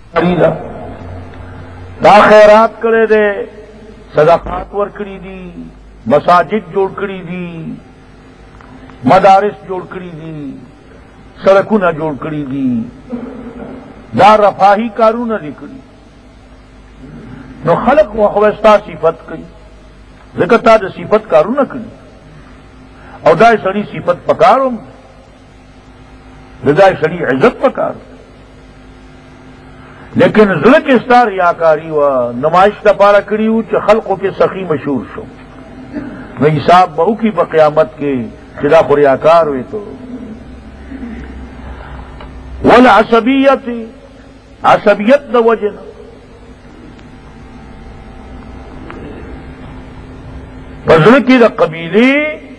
دا خیرات کرے دے، صدقات ورکڑی دی، مساجد جوڑ کری دی، مدارس جوڑ کری دی، سڑکونه جوڑ کری دی، دا رفاہی کارونه لیکلی. نو خلق وخوستا صفت کئی ځکه تا د صفت کارونه کړي او دا سړی صفت پکاروم دا سړی عزت پکارو، لیکن زړه کې ستا ریاکاری و نمائش دپاره کړي وو چې خلقو کې سخی مشهور شو. نو حساب به وکړي په قیامت کې چې دا خو ریاکار وې. تو والعصبیت، عصبیت د وجه نه پزړه کې د قبیلې،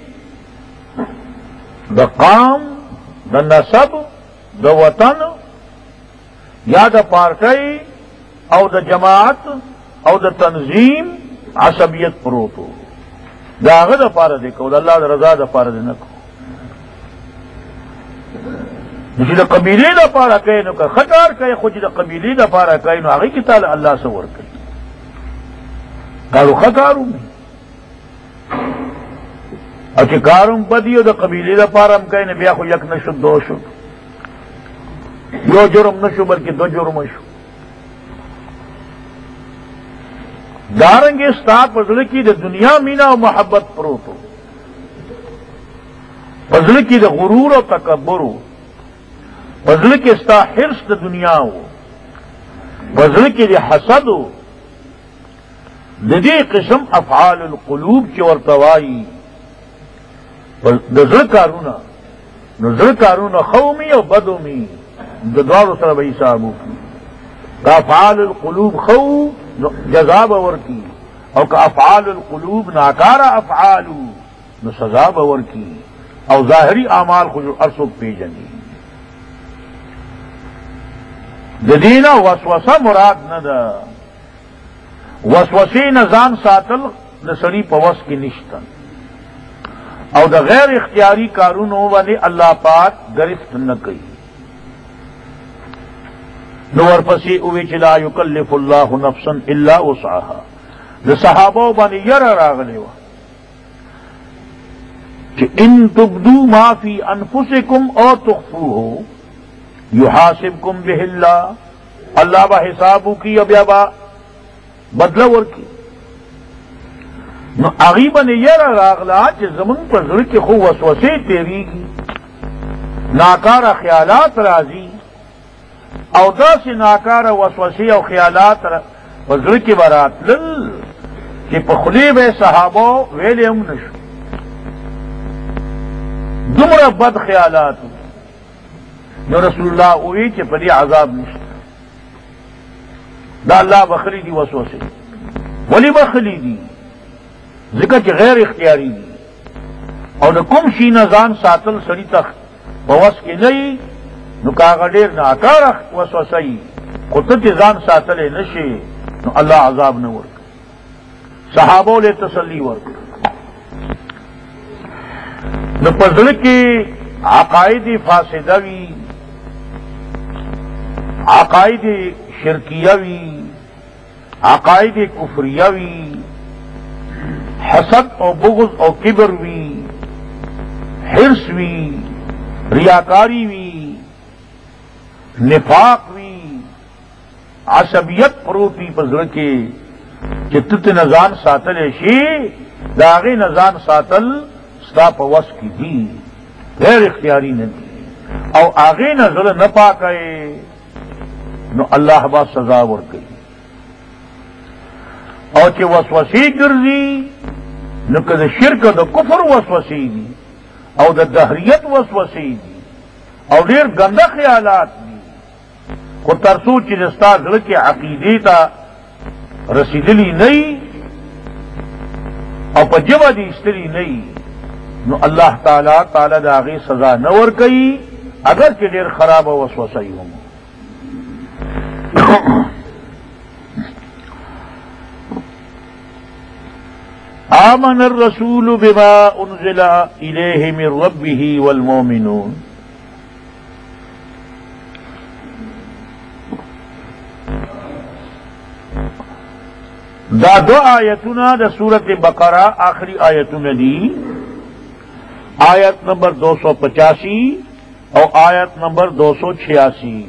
د قام، د نسب، د وطن یا د پارټۍ او د جماعت او د تنظیم عصبیت پروت و. د هغه دپاره دی کو، د الله د رضا دپاره دی نه کو. چې د قبیلې دپاره کوي نو که ښه کار کوي، خو چې د قبیلې دپاره کوي نو هغې کې تعالی الله څه ورکوي. کارو ښه کارو او چې کارم بدی او د قبیلې دپاره هم کوي نو بیا خو یک نشو، دو شو، یو جرم نشو بلکې دو جرم شو. دارنګې ستا په زړه کې د دنیا مینا او محبت پروت و، په زړه کې د غرور او تکبر و، په زړه کې ستا حرص د دنیا و، په زړه کې د حسد و. د دې قسم افعال القلوب چې ورته وایي د زړه کارونه، نو زړه کارونه ښه ومي او بد ومي، د دواړو سره به حساب وکړي. که افعال القلوب ښه نو جزا به ورکړي، او که افعال القلوب ناکاره افعالو نو سزا به ورکړي. او ظاهري اعمال خو هر څوک پیژني. د دې نه وسوسه مراد نه ده. وسوسې نه ځان ساتل د سړي په وس کې نشته، او د غیر اختیاري کارونو باندې الله پاک گرفت نه کوي. نو ورپسې اوی چې لا یکلف الله نفسا الا وسعها. د صحابو باندې یره راغلی وه چې ان تبدو ما فی انفسکم او تخفوه یحاسبکم به الله. الله با حساب وکړي او بیا با بدله ورکړي. نو هغې باندې یره راغله چې زمونږ په زړه کې خو وسوسې تېرېږي، ناکاره خیالات راځي، او داسې ناکاره وسوسې او خیالات په زړه کې به راتلل چې په خولې به یې صحابو ویلې هم نه شو. دومره بد خیالات. نو رسول الله ووی چې په دې عذاب نشته، دا الله بخلی دي وسوسې. ولې بخلی دي؟ ځکه چې غیر اختیاري دي، او د کوم شي نه ځان ساتل سړي ته په وس کې نه وي نو که هغه ډېر ناکاره وسوسه وي، خو ته چې ځان ساتلی نه شي نو الله عذاب نه ورکوي. صحابو له تسلي ورکړه. نو په زړه کې عقاید فاسده وي، عقاید شرکیه وي، عقاید کفریه وي، حسد او بغض او کبر وی، حرص وی، ریاکاری وی، نفاق وی، عصبیت پروتی په زړه کې چې ته ترې ځان ساتلی شي، د هغې نه ځان ساتل ستا په وس کې دي، غیر اختیاري نه دي، او هغې نه زړه نه پاکوې نو الله به سزا ورکوي. او چې وسوسې ګرځي نو که د شرک او د کفر وسوسې دي او د دهریت وسوسې دي او ډېر ګنده خیالات دي، خو تر څو چې د ستا زړه کې عقیدې ته رسېدلي نه وي او په ژبه دې ایستلي نه وي نو الله تعالی د هغې سزا نه ورکوي، اگر چې ډېر خرابه وسوسه وي هم. آمن الرسول بما انزل الیہ من ربہ والمؤمنون. دا دو آیتنا دا سورت بقرہ آخری آیتنا دی، آیت نمبر 285 اور آیت نمبر 286.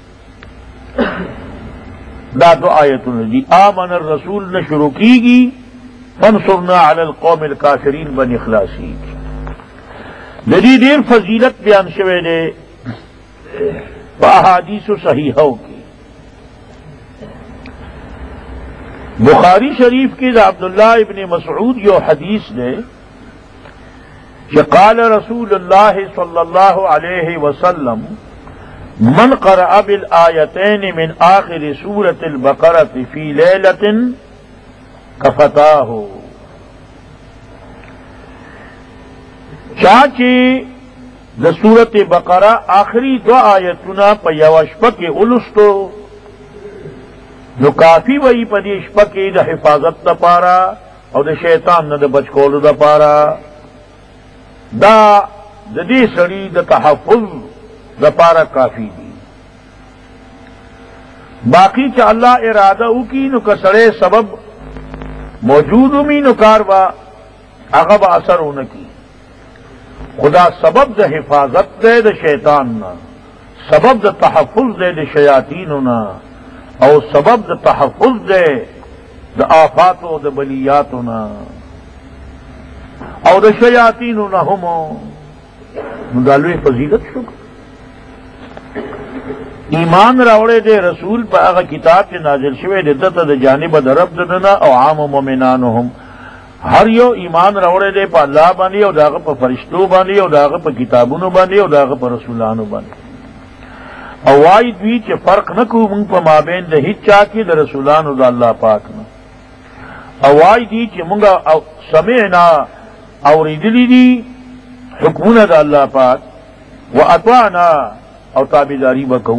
دا دو آیتنا دی آمن الرسول نے شروع کی گی، فانصرنا علی القوم الکافرین بن اخلاصی. جدی دیر فضیلت بیان شوے دے احادیث صحیحوں کی. بخاری شریف کی عبداللہ ابن مسعود یہ حدیث نے کہ قال رسول اللہ صلی اللہ علیہ وسلم من قرأ بالآیتین من آخر سورة البقرة فی لیلۃ کفتاہ. چاچے دا سورت بقرہ آخری دو آیتنا پا یو شپہ کے اولستو نو کافی وئی پا دی شپہ کے دا حفاظت دا پارا او دا شیطان نا دا بچکول دا پارا دا دی سڑی دا تحفظ دا پارا کافی دی. باقی چا اللہ ارادہ او کی نو کسڑے سبب موجود می نو کاروا اغب اثر ہونا کی. خدا سبب دا حفاظت دے دا شیطان نا، سبب دا تحفظ دے دا شیاطین نا، او سبب دا تحفظ دے دا آفات و دا بلیات نا، او دا شیاطین نا ہمو دالوی فضیلت شکر. ایمان راوڑے دے رسول پا اغا کتاب کے نازل شوے دے تا دا جانب دا رب دنا او عام مومنانہم ہر یو ایمان راوڑے دے پا اللہ باندی او داغا پا فرشتو باندی او داغا پا کتابونو باندی او داغا پا رسولانو باندی. او وائی دوی چے فرق نکو منگ پا مابین دا ہیچ چاکی دا رسولانو دا اللہ پاکنا. او وائی دی چے منگا سمعنا او ریدلی دی حکمون دا اللہ پاک و اطوانا او تابداری بکو.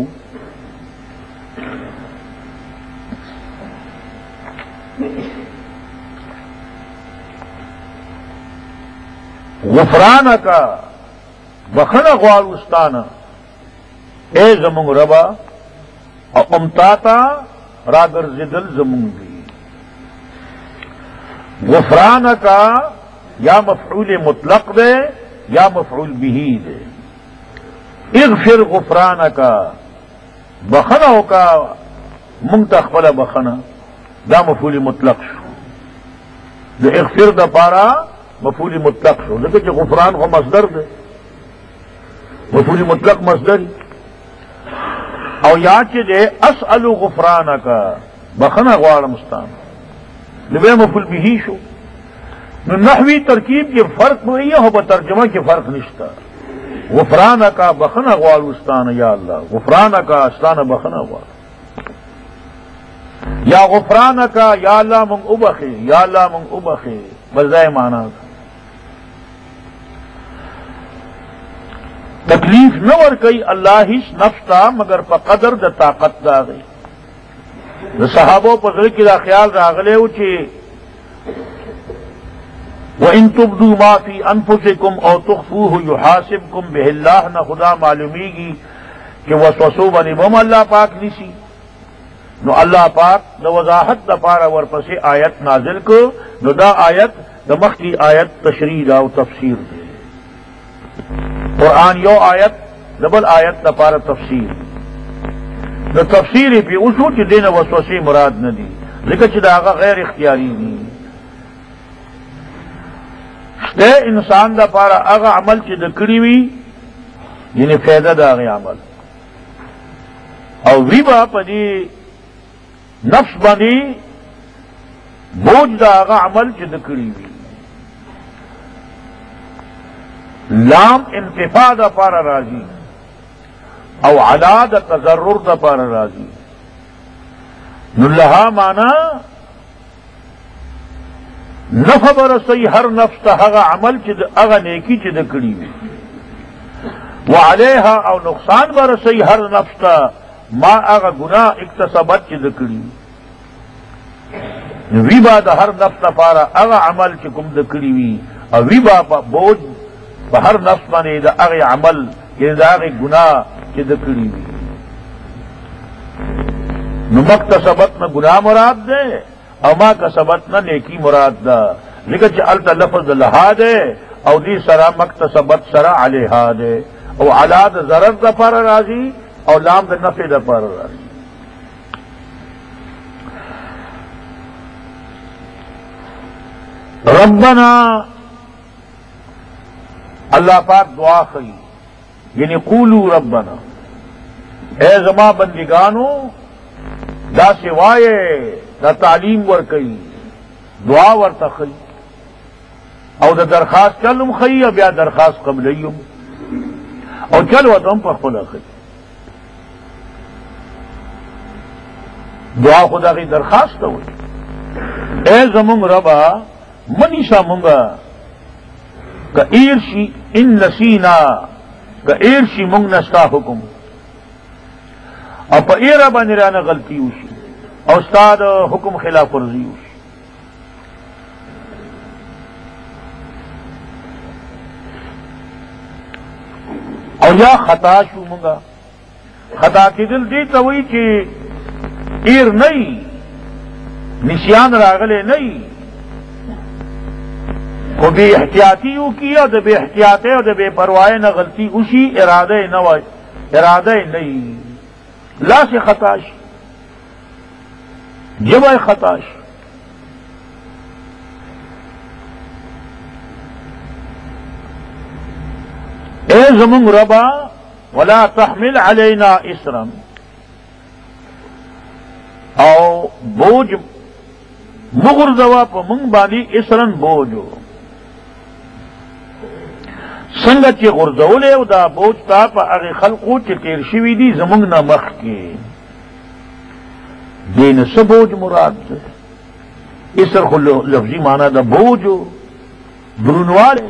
غفرانکا بخن غوالوستانا اے زمونگ ربا او امتاتا راگر زدل زمونگ دی. غفرانکا یا مفعول مطلق دے یا مفعول بہی دے. اغفر غفرانکا بخنو کا منتخبل بخنا دا مفعول مطلق شو. دا اغفر دا پارا مفعول مطلق شو، لیکن جو غفران کو مصدر دے مفعول مطلق مصدر او یا چے دے اسأل غفرانکا بخنا غوارمستان لبے مفعول بہی شو. نحوی ترکیب کے فرق نہیں ہے، ہو ترجمہ کے فرق نشتا. غفرانکا بخنا غوالوستان یا اللہ، غفرانکا استان بخنا غوال یا غفرانکا یا اللہ منگ ابخے، یا اللہ منگ ابخے بزائے مانا. تکلیف نور کئی اللہ ہی نفس تا مگر پا قدر دا طاقت دا گئی. دا صحابوں پا ذلکی دا خیال راغلے ہو چھے وَإِن تُبْدُوا مَا فِي أَنفُسِكُمْ أَوْ تُخْفُوهُ يُحَاسِبْكُمْ بِهِ اللَّهُ نہ خدا معلومی گی کہ وسوسو بنی بم اللہ پاک نسی. نو اللہ پاک دا وضاحت دا پارا ورپسی آیت نازل کو. نو دا آیت دا مخی آیت تشریح دا و تفسیر دے. قرآن یو آیت دبل آیت دا پارا تفسیر دا تفسیر پی اسو چی دین وسوسی مراد ندی، لیکن چی دا آغا غیر اختیاری دی. دے انسان دا پارا اغا عمل چی دکڑی وی یعنی فیدہ دا اغی عمل او وی با پا دی نفس بنی بوجھ دا اغا عمل چی دکڑی وی. لام انتفاع دا پارا راضی او علا دا تضرر دا پارا راضی. نلہا مانا نفع برسی ہر نفس تا اغا عمل چی اغا نیکی چی دکڑی وی وعلیہا او نقصان برسی ہر نفس تا ما اغا گناہ اکتسبت چی دکڑی وی با دا ہر نفس تا پارا اغا عمل چی کم دکڑی وی او وی با بوجھ با ہر نفس مانے دا اغی عمل یعنی دا اغی گناہ چی دکڑی وی. نو مکتسبت میں گناہ مراد دے او ما کسبت نہ نیکی مراد دا لیکن چې التا لفظ لها دے او دی سرا مکتسبت سرا علیہا دے او علا دا ضرر دا پر راضی او لام دا نفع دا پر راضی. ربنا اللہ پاک دعا خی یعنی قولو ربنا اے زما بندگانو دا سوائے دا تعلیم ورکی دعا ورتخی او دا درخواست چلم خی او بیا درخواست قبلیم او چلو تم پر خلا خی دعا خدا کی درخواست ہوئی اے زمون ربا منیشا منگا کا ایرشی ان نسینا کا ایرشی منگ نستا حکم اور پا ایرا بانرانا غلطی اوشی اور استاد حکم خلاف ورزی اوشی اور یا خطا شو منگا خطا کی دل دی توئی کہ ایر نہیں نسیان راغلے نہیں کو بے احتیاطی او کیا تو بے احتیاطے اور بے پروائے نہ غلطی اسی ارادہ نہیں لا سے خطاش جب خطاش اے زمون ربا ولا تحمل علینا اسرا او بوجھ مغرزوا پا منگ بانی اسرن بوجھو سنگا چی غرزولے او دا بوجھ تا پا اغی خلقو چی تیر شوی دی زمونگ نمخ کی دین سا بوجھ مراد دے اسر خلو لفظی مانا دا بوجھو درونوالے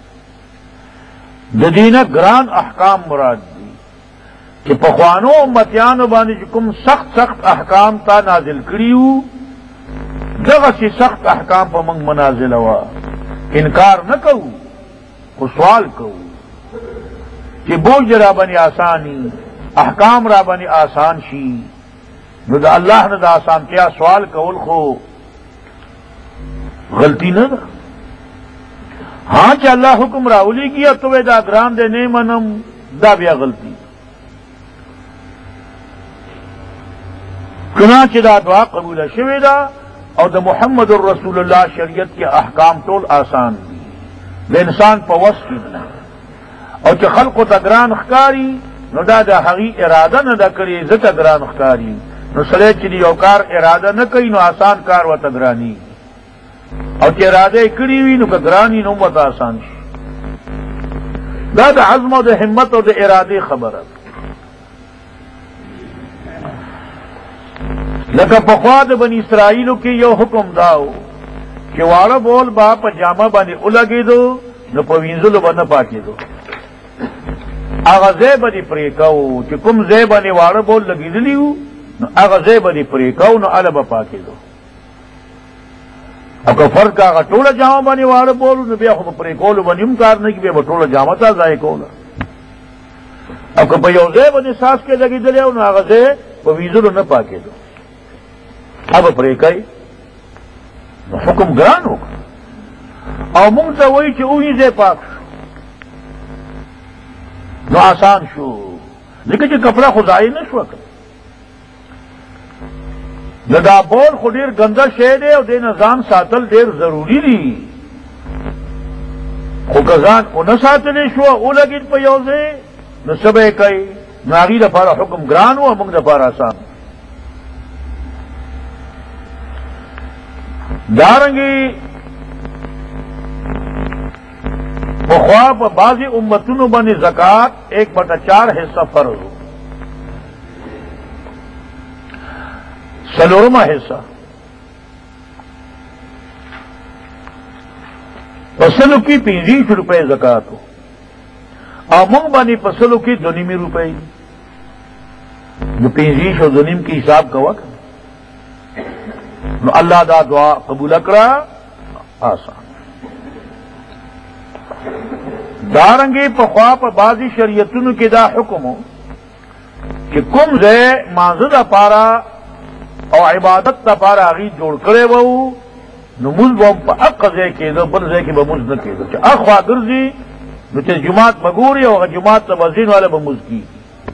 دا دین گران احکام مراد دی کہ پخوانو امتیانو بانی چکم سخت احکام تا نازل کریو دغه سی سخت احکام پا منگ منازل ہوا انکار نہ کہو کو سوال کہو کہ بوجھ را بنی آسانی احکام را بنی آسان شی نو دا اللہ نے دا آسان کیا سوال کول خو غلطی نہ دا ہاں چا اللہ حکم راولی کیا تو دا گران دے نہیں منم دا بیا غلطی چنانچہ دا دعا قبول شوی دا اور دا محمد الرسول اللہ شریعت کے احکام طول آسان دی دا انسان پا وس کی دی اور چا خلق تا گران اخکاری نو دا حقی ارادہ نہ دا کری زتا گران اخکاری نو سلے چلی اوکار ارادہ نہ کری نو آسان کار و تگرانی اور چا ارادہ کری وی نو کگرانی نو مت آسان شی دا عزم و دا حمت و دا ارادہ خبرت لکه پخوا د بنی اسرائیلو کې یو حکم داو چې واړه بول با په جامه باندې ولګېدو نو په وینځلو باندې پاکېدو هغه ځای باندې پرې کوو چې کوم ځای باندې واړه بول لګېدلی وو نو هغه ځای باندې پرې کوو نو هله به پاکېدو او که فرق هغه ټوله جامه باندې واړه بول نو بیا خو په پرې کولو باندې هم کار نه کېږي بیا به ټوله جامه ته ځای کوله او که په یو ځای باندې ساس کې لګېدلی وو نو هغه ځای په وینځلو نه پاکېدو اب پرے کئی حکم گران ہوگا اور منگ تا وہی اوہی سے پاک شو نو آسان شو لیکن جو کپڑا خدائی نہ شو دا بول خو ډیر گندا شے دے اور دے نظام ساتل دیر ضروری دی خو گزان او نہ ساتلے شو او لگی پہ یو سے نو سبے کئی ناغی دفارا حکم گران ہوا منگ دفارا آسان دارنگی بخواب بعضی امتنو بنی زکات 1/4 حصہ فرض ہو سلورما حصہ پسلو کی 25 روپے زکات ہو امنگ بنی پسلو کی 2.5 روپے جو 25 اور 2.5 کی حساب کا وقت نو اللہ دا دعا قبول کرا آسان دارنگی پخوا پا بازی شریعتن کی دا حکم ہو کہ کم زے مانزدہ پارا او عبادت لپاره هغې جوړ کړی وو، نو مونځ به هم په هغه ځای کېده، بل ځای کې به مونځ نه کېده. چې اخوا ګرځي نو چې جومات به ګوري او هغه جومات ته به ځین والا به مونځ کېږي.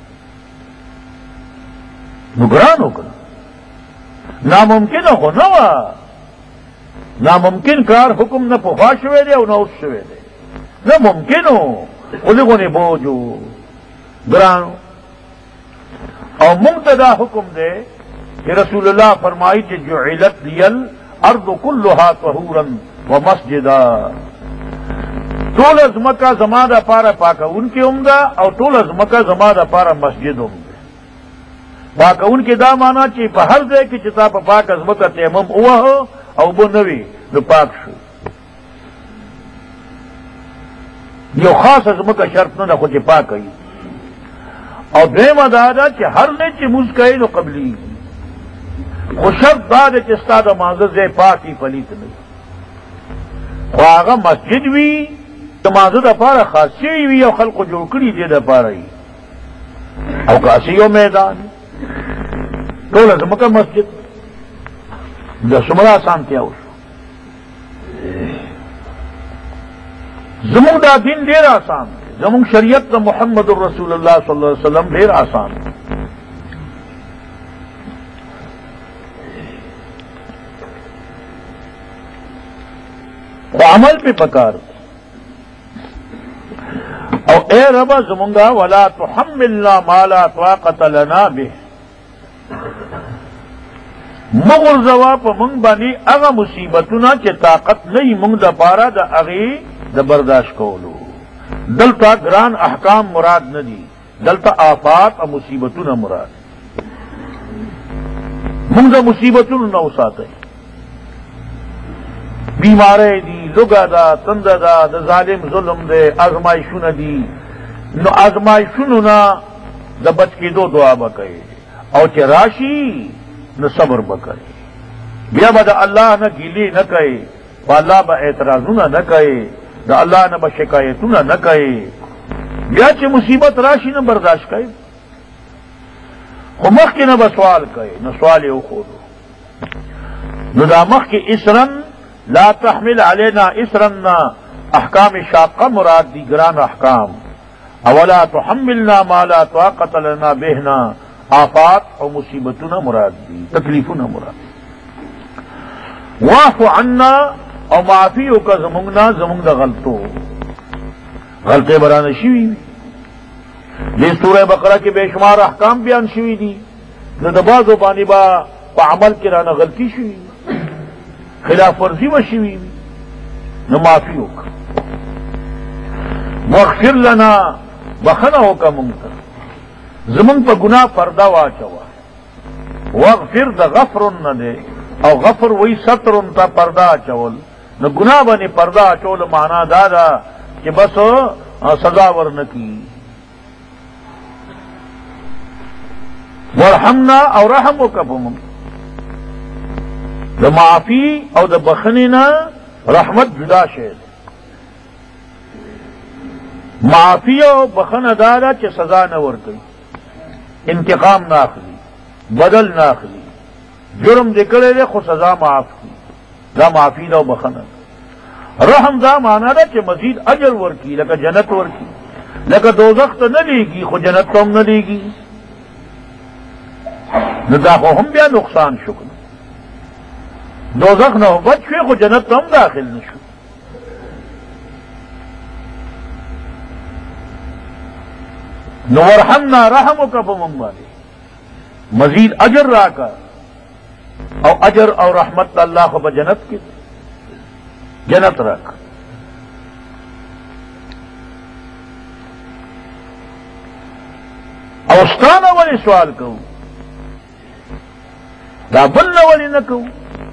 نو ګران وکړه، ناممکنه خو نه وه. ناممکن کار حکم نه پخوا شوی دی او نه اوس شوی دی، نه ممکن و، خو لږونې بوج و، ګران. او مونږ ته دا حکم دی کہ رسول اللہ فرمائی کہ جعلت لی الارض کلها طہورا ومسجدا، ټول ازمکه زما د پاره پاکونکي هم ده او ټول ازمکه زما د پاره مسجد هم ده. پاکونکي دا معنا چې په هر ځای کې چې تا په پاک ازمکه تیمم ووهه او اوبه نه وي نو پاک شو. یو خاص ازمکه شرط نه ده خو چې پاک وي. او دویمه دا ده چې هر ځای چې مونځ کوي نو قبلیږي، خو شرط دا ده چې ستا د مانځه ځای پاک وي، پلیت نه وي. خو هغه مسجد وي د مانځه دپاره خاص شوي وي او خلقو جوړ کړي دې دپاره وي، او کاسې یو میدان ټوله زمکه مسجد. دا څومره اسانتیا وشو. زمونږ دا دین ډېر آسان دی، زمونږ شریعت د محمد رسول الله صلی الله علیه وسلم ډېر آسان دی. عمل پہ پکار. او اے رب زمونگا ولا تحملنا ما لا طاقت لنا به، مغرزوا پا منگ بانی اغا مصیبتنا چے طاقت نہیں منگ دا پارا دا اغی دا برداشت کولو. دلتا گران احکام مراد ندی، دلتا آفات و مصیبتنا مراد. منگ دا مصیبتنا نو ساتے، بیمارے دی، لگا دا، تند دا، دا ظالم ظلم دے، آزمائشون دی. نو آزمائشون نا دا بچ کی دو دعا بکئے، او چے راشی نو صبر بکئے. بیا با دا اللہ نا گیلی نہ کئے، با اللہ با اعتراضون نہ کئے، دا اللہ نا با شکایتون نہ کئے. بیا چے مصیبت راشی نہ برداشت کئے، خو مخ کی نہ با سوال کئے، نہ سوال او خودو. نو دا مخ کی اسرن لا تحمل علینا اسرنا احکام شاقہ مراد دی، گران احکام. اولا تحملنا ما لا طاقت لنا بہنا، آفات اور مصیبتنا مراد دی، تکلیفنا مراد. واعف عنا اور معافیوں کا زمونگنا زمونگ دا غلطو، غلطے بران شوی دی. سورہ بقرہ کے بے شمار احکام بیان شوی دی، نو دا بعضو بانی با پا عمل کی رانا غلطی شوی، خلاف ورزی و شوی، نو معافی ہوگا. واغفر لنا، بخنا ہوگا منگتا زمن پا گناہ پردہ واچوا. واغفر دا غفرن نہ دے، او غفر وہی سترن تا پردہ چول، نو گناہ بنی پردہ چول مانا دادا کہ بس سزا ورنکی. ورحمنا، او رحم ہوگا پمم. دا معافی او دا بخنینا رحمت جدا شید. معافی او بخن دارا چه سزا نہ ورکی، انتقام نہ اخلی، بدل نہ اخلی، جرم دکڑے دے خو سزا معاف کی، دا معافی دا بخن. رحم دا مانا دا چه مزید اجر ورکی، لکا جنت ورکی، لکا دوزخ تا نہ لیگی خو جنت تا ہم نہ لیگی. نو دا خو ہم بیا نقصان شکن، دوزخ نہ ہو بچ ہوئے خو جنت تو ہم داخل نشو. نو ورحمنا، رحمو کا پمم والے مزید اجر را کا، او اجر او رحمت اللہ کو بجنت کی جنت رکھ. اوستانہ والی سوال کہوں، دا بل والی نہ کہوں.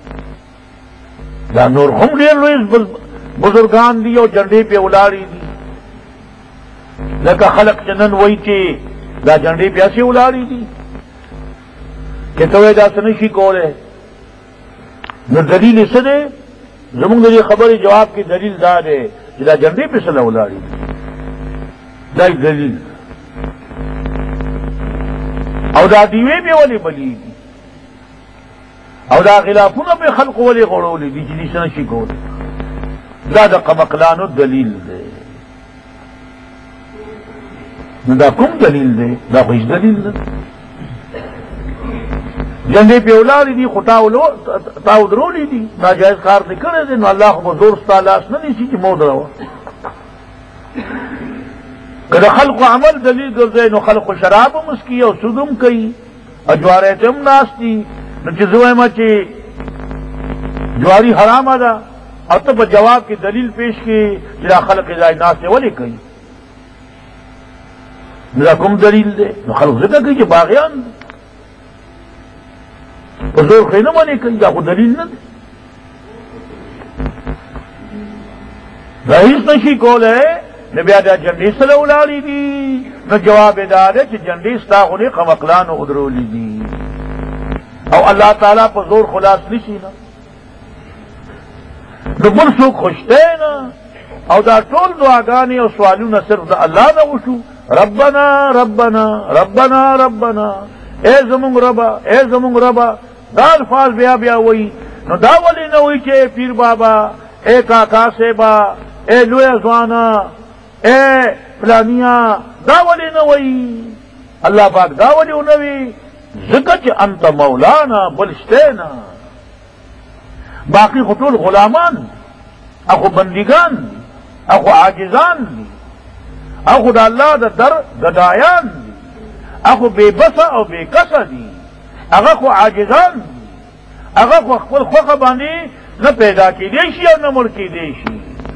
دا نور ہم ډیر لوی بزرگان دی او جنډې پہ ولاړې دي، لکه خلق چنن وای چې دا جنډې پہ اسې ولاړې دي چې ته دا څه نشي کولی. نو دلیل څه دی؟ زمونږ د دې خبرې جواب کې دلیل دا دی چې دا جنډې پہ څه ولاړې دي، دا دلیل. او دا دیوې پہ ولې بلېږي؟ او دا غلافونه به خلق ولې غړولې دي چې دې څه نشي کولی. دا د قمقلانو دلیل دی. نو دا کوم دلیل دی؟ دا خو هیڅ دلیل نه دی. جنډې پې ولاړې دي خو تاو درولې دي، ناجایز کار دې کړی دی، نو الله خو به زور ستا لاس نه نیسي چې مو دروه. که د خلقو عمل دلیل ګرځوي نو خلقو شراب هم مسکي او سود هم کوي او جواری ته هم ناست دي. نو چې زه وایم چې جواری حرامه ده او ته په جواب کې دلیل پیش کړي چې دا خلق ځای ناستې ولې کوي، نو دا کوم دلیل دی؟ نو خلق ځکه کوي چې باغیان دي، په زور خې نه منې کوي، دا خو دلیل نه دی. دا هېڅ نشي کولی. نو بیا دا جنډې سره ولاړې دي، نو جواب یې دا دی چې جنډې ستا غونې قمقلانو ودرولې دي او الله تعالی په زور خلاص نشي نه، نو بل څوک خوشته نه. او دا ټول دعاګانې او سوالونه صرف د الله نه وشو. ربنا ربنا ربنا ربنا، اے زمونږ ربا اے زمونږ ربا، دا الفاظ بیا بیا وایي. نو دا ولې نه وایي چې پیر بابا، اے کاکا صاحبا، اے لویه ځوانا، اے فلانیا، دا ولې نه وایي؟ الله پاک دا ولې ونه وي؟ ځکه چې انت مولانا، بل شته نه. باقی خو ټول غلامان اخو بندگان دي، اخو عاجزان دي، اخو د الله د در ګدایان دي، اخو بے بسه او بے کسه دي، هغه خو عاجزان دي، هغه خو خپل خوښه باندې نه پیدا کېدی شي او نه مړ کېدی شي.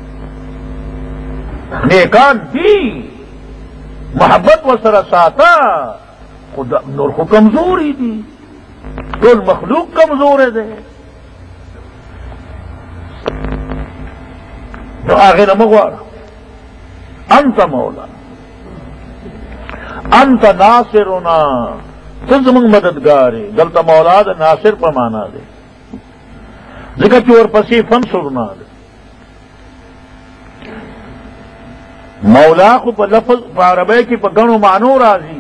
نیکان دي، محبت ورسره ساته، نور خو کمزوري دي، ټول مخلوق کمزوری دی. نو هغې نه مه غواړه. انت مولا انت ناصرنا، ته زموږ مددګار یې. دلته مولا د ناصر په معنا دی، ځکه چې ورپسې فنصرنا دی. مولا خو په لفظ په عربی کې په ګڼو معنو راځي.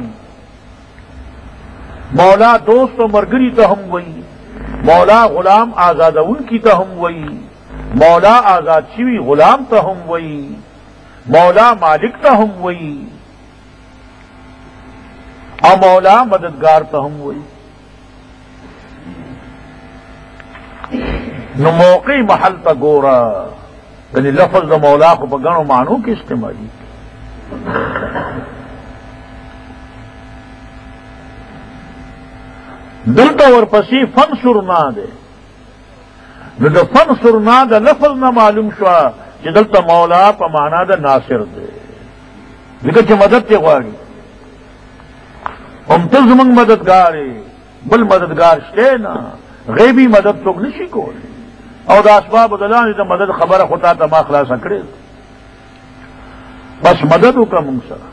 مولا دوست و مرګري ته هم وایي، مولا غلام آزادونکي ته هم وایي، مولا آزاد شوي غلام ته هم وایي، مولا مالک ته هم وایي، او مولا مددگار ته هم وایي. نو موقع محل ته ګوره، یعنی لفظ د مولا خو په ګڼو معنو کې استعمالي. دلته ورپسې فنصرنا دی. نو د فنصرنا د لفظ نه معلوم شوه چې دلته مولا په معنا د ناصر دی، ځکه چې مدد یې غواړي. هم ته زموږ مددګار یې، بل مددګار شته نه، غیبي مدد څوک نشي کولی. او د اسبابو د لاندې د مدد خبره خو تا ته ما خلاصه کړې، بس مدد وکړه موږ سره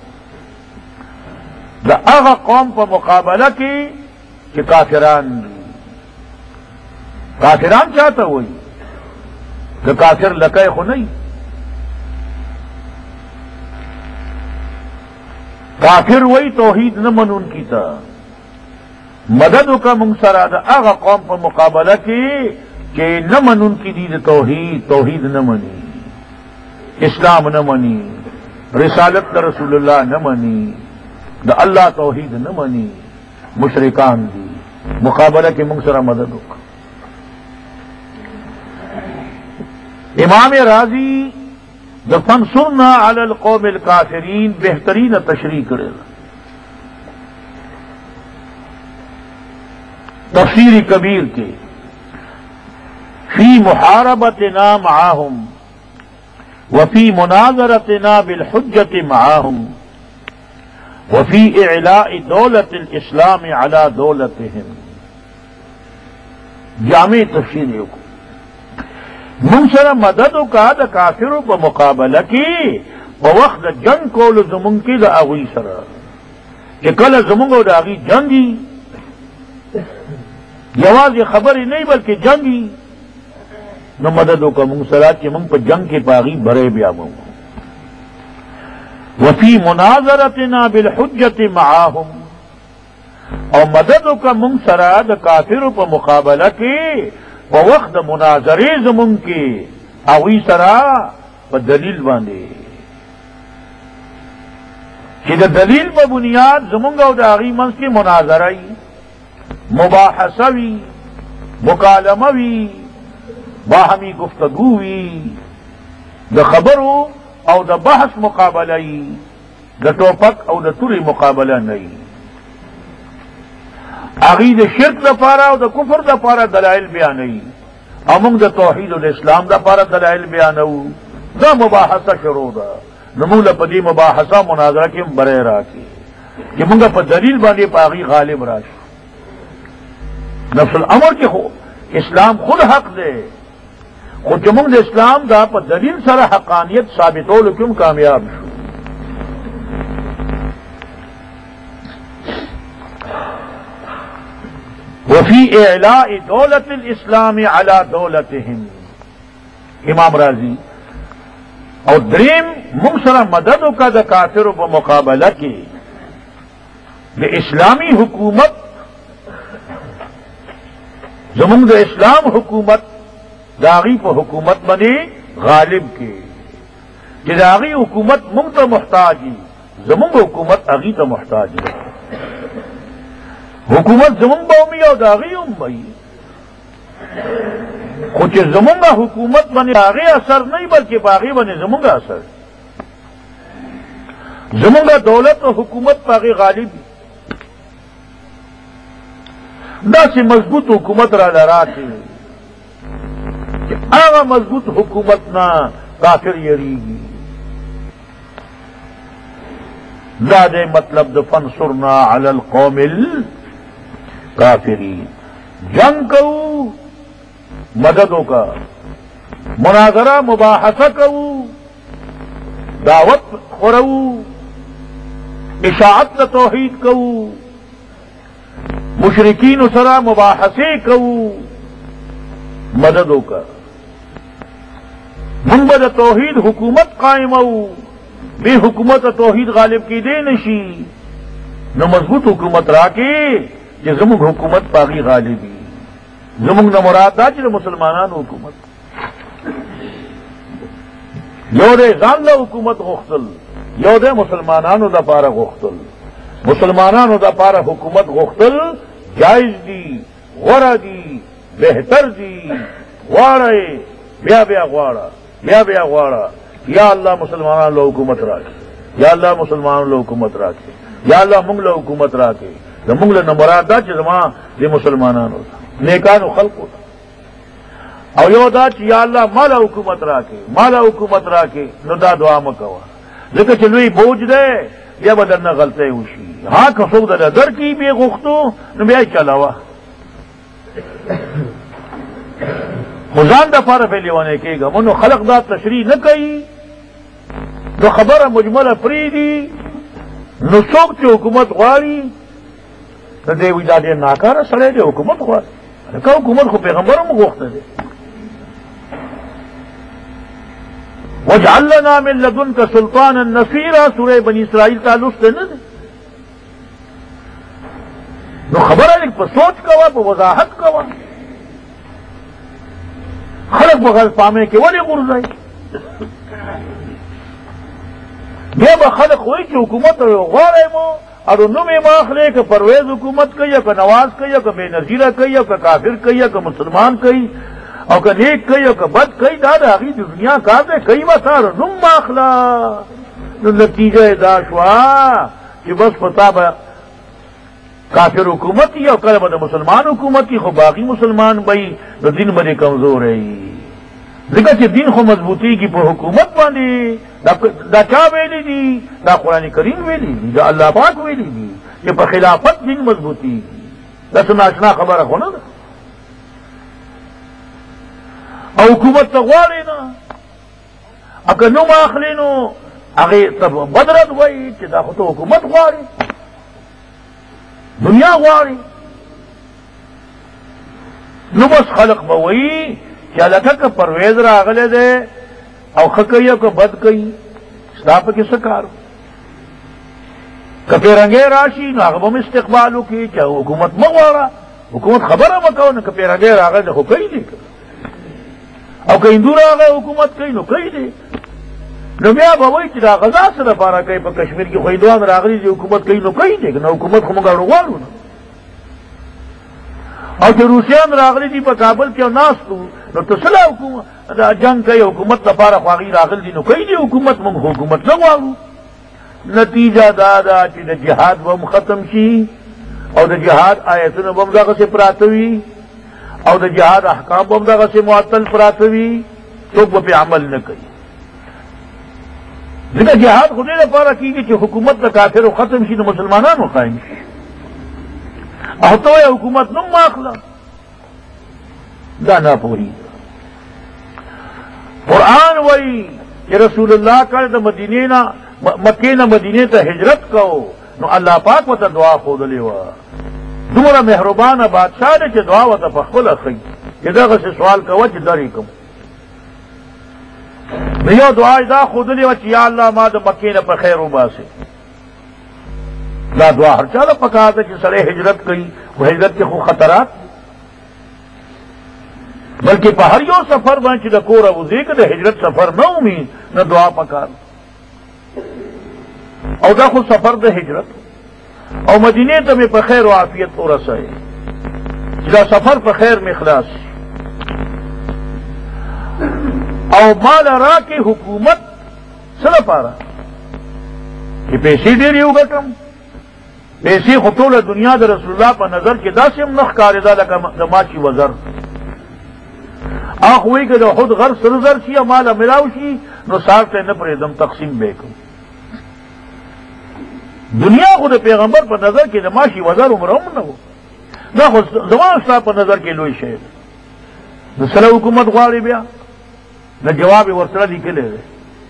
د هغه قوم په مقابله کې چې کافران دي. کافران چاته وایي؟ د کافر لکۍ خو نه. کافر وایي توحید نه منونکي ته. مدد وکړه موږ سره د هغه قوم په مقابله کې چې نه منونکي دي د توحید نه مني، اسلام نه مني، رسالت د رسول الله نه مني، د الله توحید نه مني، مشرکان دي. مقابله کې موږ سره مدد وکړه. امام راضی د فنصرنا علی القوم الکافرین بہترین تشریح کړی ده. تفسیر کبیر کے فی محاربتنا معاہم وفی مناظرتنا بالحجت معاہم وفی اعلاء دولت الاسلام علی دولتهم. جامع تفسیر کو من سره مدد کا د کافرو په مقابله کې په وخت د جنگ کولو زمونږ کې د هغوی سره چې کله زمونږ او د هغوی جنګي، یوازې خبرې نه بلکې جنګي، نو مدد وکړه موږ سره چې موږ په جنگ کې په هغوی بری بیابو. وفي مناظرتنا بالحجة معاهم، اور مدد کا منگ سرا د کافر په مقابله کې په وخت د مناظرې زمونږ کې اوی سرا په دلیل باندې چې د دلیل په بنیاد زمونږ او د هغې منځ کې مناظره وي، مباحثه وي، مکالمه وي، باهمي گفتگو وي، د خبرو او د بحث مقابله وي، د ټوپک او د تورې مقابله نه وي. هغې د شرک دپاره او د کفر دپاره دلایل بیانوي او موږ د توحید او د اسلام دپاره دلایل بیانوو. دا مباحثه شروع ده. نو موږ له په دې مباحثه مناظره کې هم بری راکړي چې موږ په دلیل باندې په هغې غالب راشو. نفس الامر کې خو اسلام خود حق دی، خو چې موږ د اسلام دا په دلیل سره حقانیت ثابتولو کې هم کامیاب شو. وفی اعلاء دولت الاسلام علی دولتهم، امام راضی. او دریم موږ سره مدد وکړه د کافرو په مقابله کې د اسلامی حکومت، زمونږ د اسلام حکومت د هغې په حکومت باندې غالب کې چې د هغې حکومت موږ ته محتاج وي، زمونږ حکومت هغې ته محتاج دی. حکومت زمونږ به هم او د هغې هم به وي، خو چې زمونږ حکومت باندې هغې اثر نه وي بلکې په هغې باندې زمونږ اثر، زمونږ دولت او حکومت په هغې غالب وي. داسې مضبوط حکومت را لراکې چې هغه مضبوط حکومت نه کافر یریږي. دا دی مطلب د فانصرنا علی القوم الکافرین. جنگ کوو، مددوں کا مناظرہ مباحثہ کوو، دعوت خورو، اشاعت توحید کوو، مشرکین سرا مباحثے کوو، مددوں کا منبد توحید حکومت قائم او بے حکومت توحید غالب کی دے نشی نو مضبوط حکومت راکے کہ زمونږ حکومت پاغي غالبی. زمونږ نه مراد دا چې د مسلمانانو حکومت یو دی ځان له حکومت غوښتل، یو دی مسلمانانو دپاره غوښتل. مسلمانانو دپاره حکومت غوښتل جایز دي، غوره دي، بهتر دي. غواړئ بیا بیا غواړه، بیا بیا غواړه یا الله مسلمانانو له حکومت راکړي، یا الله مسلمانانو له حکومت راکړي، یا الله موږ له حکومت راکړي. زمونږ له نه مراد دا چې زما د مسلمانانو نیکانو خلقو او یو دا چې یا الله مالا حکومت راکې، مالا حکومت راکې. نو دا دعا مه کوه ځکه چې لوی بوج دی، بیا به درنه غلطۍ وشي. ها که څوک درله درکړي بې غوښتو نو بیا یې چلوه، خو ځان دپاره پرې لیونی کېږه. نو خلق دا تشریح نه کوي، نو خبره مجمله پرېږدي. نو څوک چې حکومت غواړي نو دی وایي دا ډېر ناکاره سړی دی، حکومت غواړي. لکه حکومت خو پیغمبر هم غوښته دی. واجعل لنا من لدنک سلطانا نصیرا، سورہ بنی اسرائیل تعلق ته نه دی. نو خبره لږ په سوچ کوه، په وضاحت کوه. خلق په غلط فهمۍ کې ولې غورځئ؟ بیا به خلق وایي چې حکومت غواړی مو اور نوم یې مه اخلئ، که پرویز حکومت کوي او که نواز کوي او که بې نظیره کوي او که کافر کوي او که مسلمان کوي او که نیک کوي او که بد کوي. دا د هغې د دنیا کار دی، کوي به تا نوم مه اخله. نو نتیجه یې دا شوه چې بس په تا به کافر حکومت وي او کله به د مسلمان حکومت وي، خو باقي مسلمان به وي. نو دین به دې کمزوری وي، ځکه چې دین خو مضبوطېږي په حکومت باندې. دا چا ویلی دي؟ دا قرآن کریم ویلی دي، دا الله پاک ویلی دي چې په خلافت دین مضبوطېږي. دا څه ناشنا خبره خو نه ده. او حکومت ته غواړې نه، او که نوم اخلې نو هغې ته بد رد وایي چې دا خو ته حکومت غواړې، دنیا غواړې. نو بس خلق به وایي چې هلکه که پرویز راغلی دی او ښه کوي او که بد کوي، ستا پکې څه کار؟ کپے رنگے راشی نو هغه به استقبالو کی چې حکومت مغواړه حکومت خبره مکو نه کپے رنگے راغی خو کوي دي او که هندو راغی حکومت کوي نو کوي دي نو بیا به وایي چې دا غذا څه لپاره کوي په کشمیر کې خو هندوان راغلي دي حکومت کوي نو کوي دي نو حکومت خو موږ غواړو نه او چې روسیان راغلي دي په کابل کې ناستو نو تصلا حکومت دا جنگ کوي حکومت لپاره خواږي راغلي دي نو کوي دي حکومت موږ حکومت نه غواړو نتیجه دا ده چې د جهاد به ختم شي او د جهاد آیتونه به دغسې پراته وي او د جهاد احکام به دغسې معطل پراته وي څوک به پې عمل نه کوي ځکه جهاد خو دې لپاره کېږي چې حکومت د کافرو ختم شي د مسلمانانو قایم شي او ته وایې حکومت نوم واخله دا ناپوهي قرآن وایي چې رسول الله کله د مدینې نه مکې نه مدینې ته هجرت کو نو الله پاک ورته دعا ښودلې وه دومره مهربانه بادشاه دی چې دعا ورته په خپله ښیي چې دغسې سوال کوه چې درې کوم نو یو دعا یې دا ښودلې وه چې یا الله ما د مکې نه په خیر وباسې دا دعا هر چا ته پکار ده چې سړی هجرت کوي خو هجرت کې خو خطرات بلکې په هر یو سفر باندې چې د کوره وځې که د هجرت سفر نه ومي نه دعا پکار او دا خو سفر د هجرت او مدینې ته مې په خیر و عافیت ورسوي چې دا سفر په خیر مې خلاص او مال راکې حکومت څه لپاره چې پیسې ډېرې وګټم پیسې خو ټوله دنیا د رسول الله په نظر کې داسې هم نه ښکارېده لکه د ماشي وزر اخ وایي که د خود غر سره زر شي او ماله ملاو شي نو سار ته نه پرېږدم تقسیم به کړم دنیا خو د پیغمبر په نظر کې د ماشي وزر عمره هم نه و دا خو زما ستا په نظر کې لوی شی دی نو سره حکومت غواړي بیا نه جواب یې ورسره لیکلی دی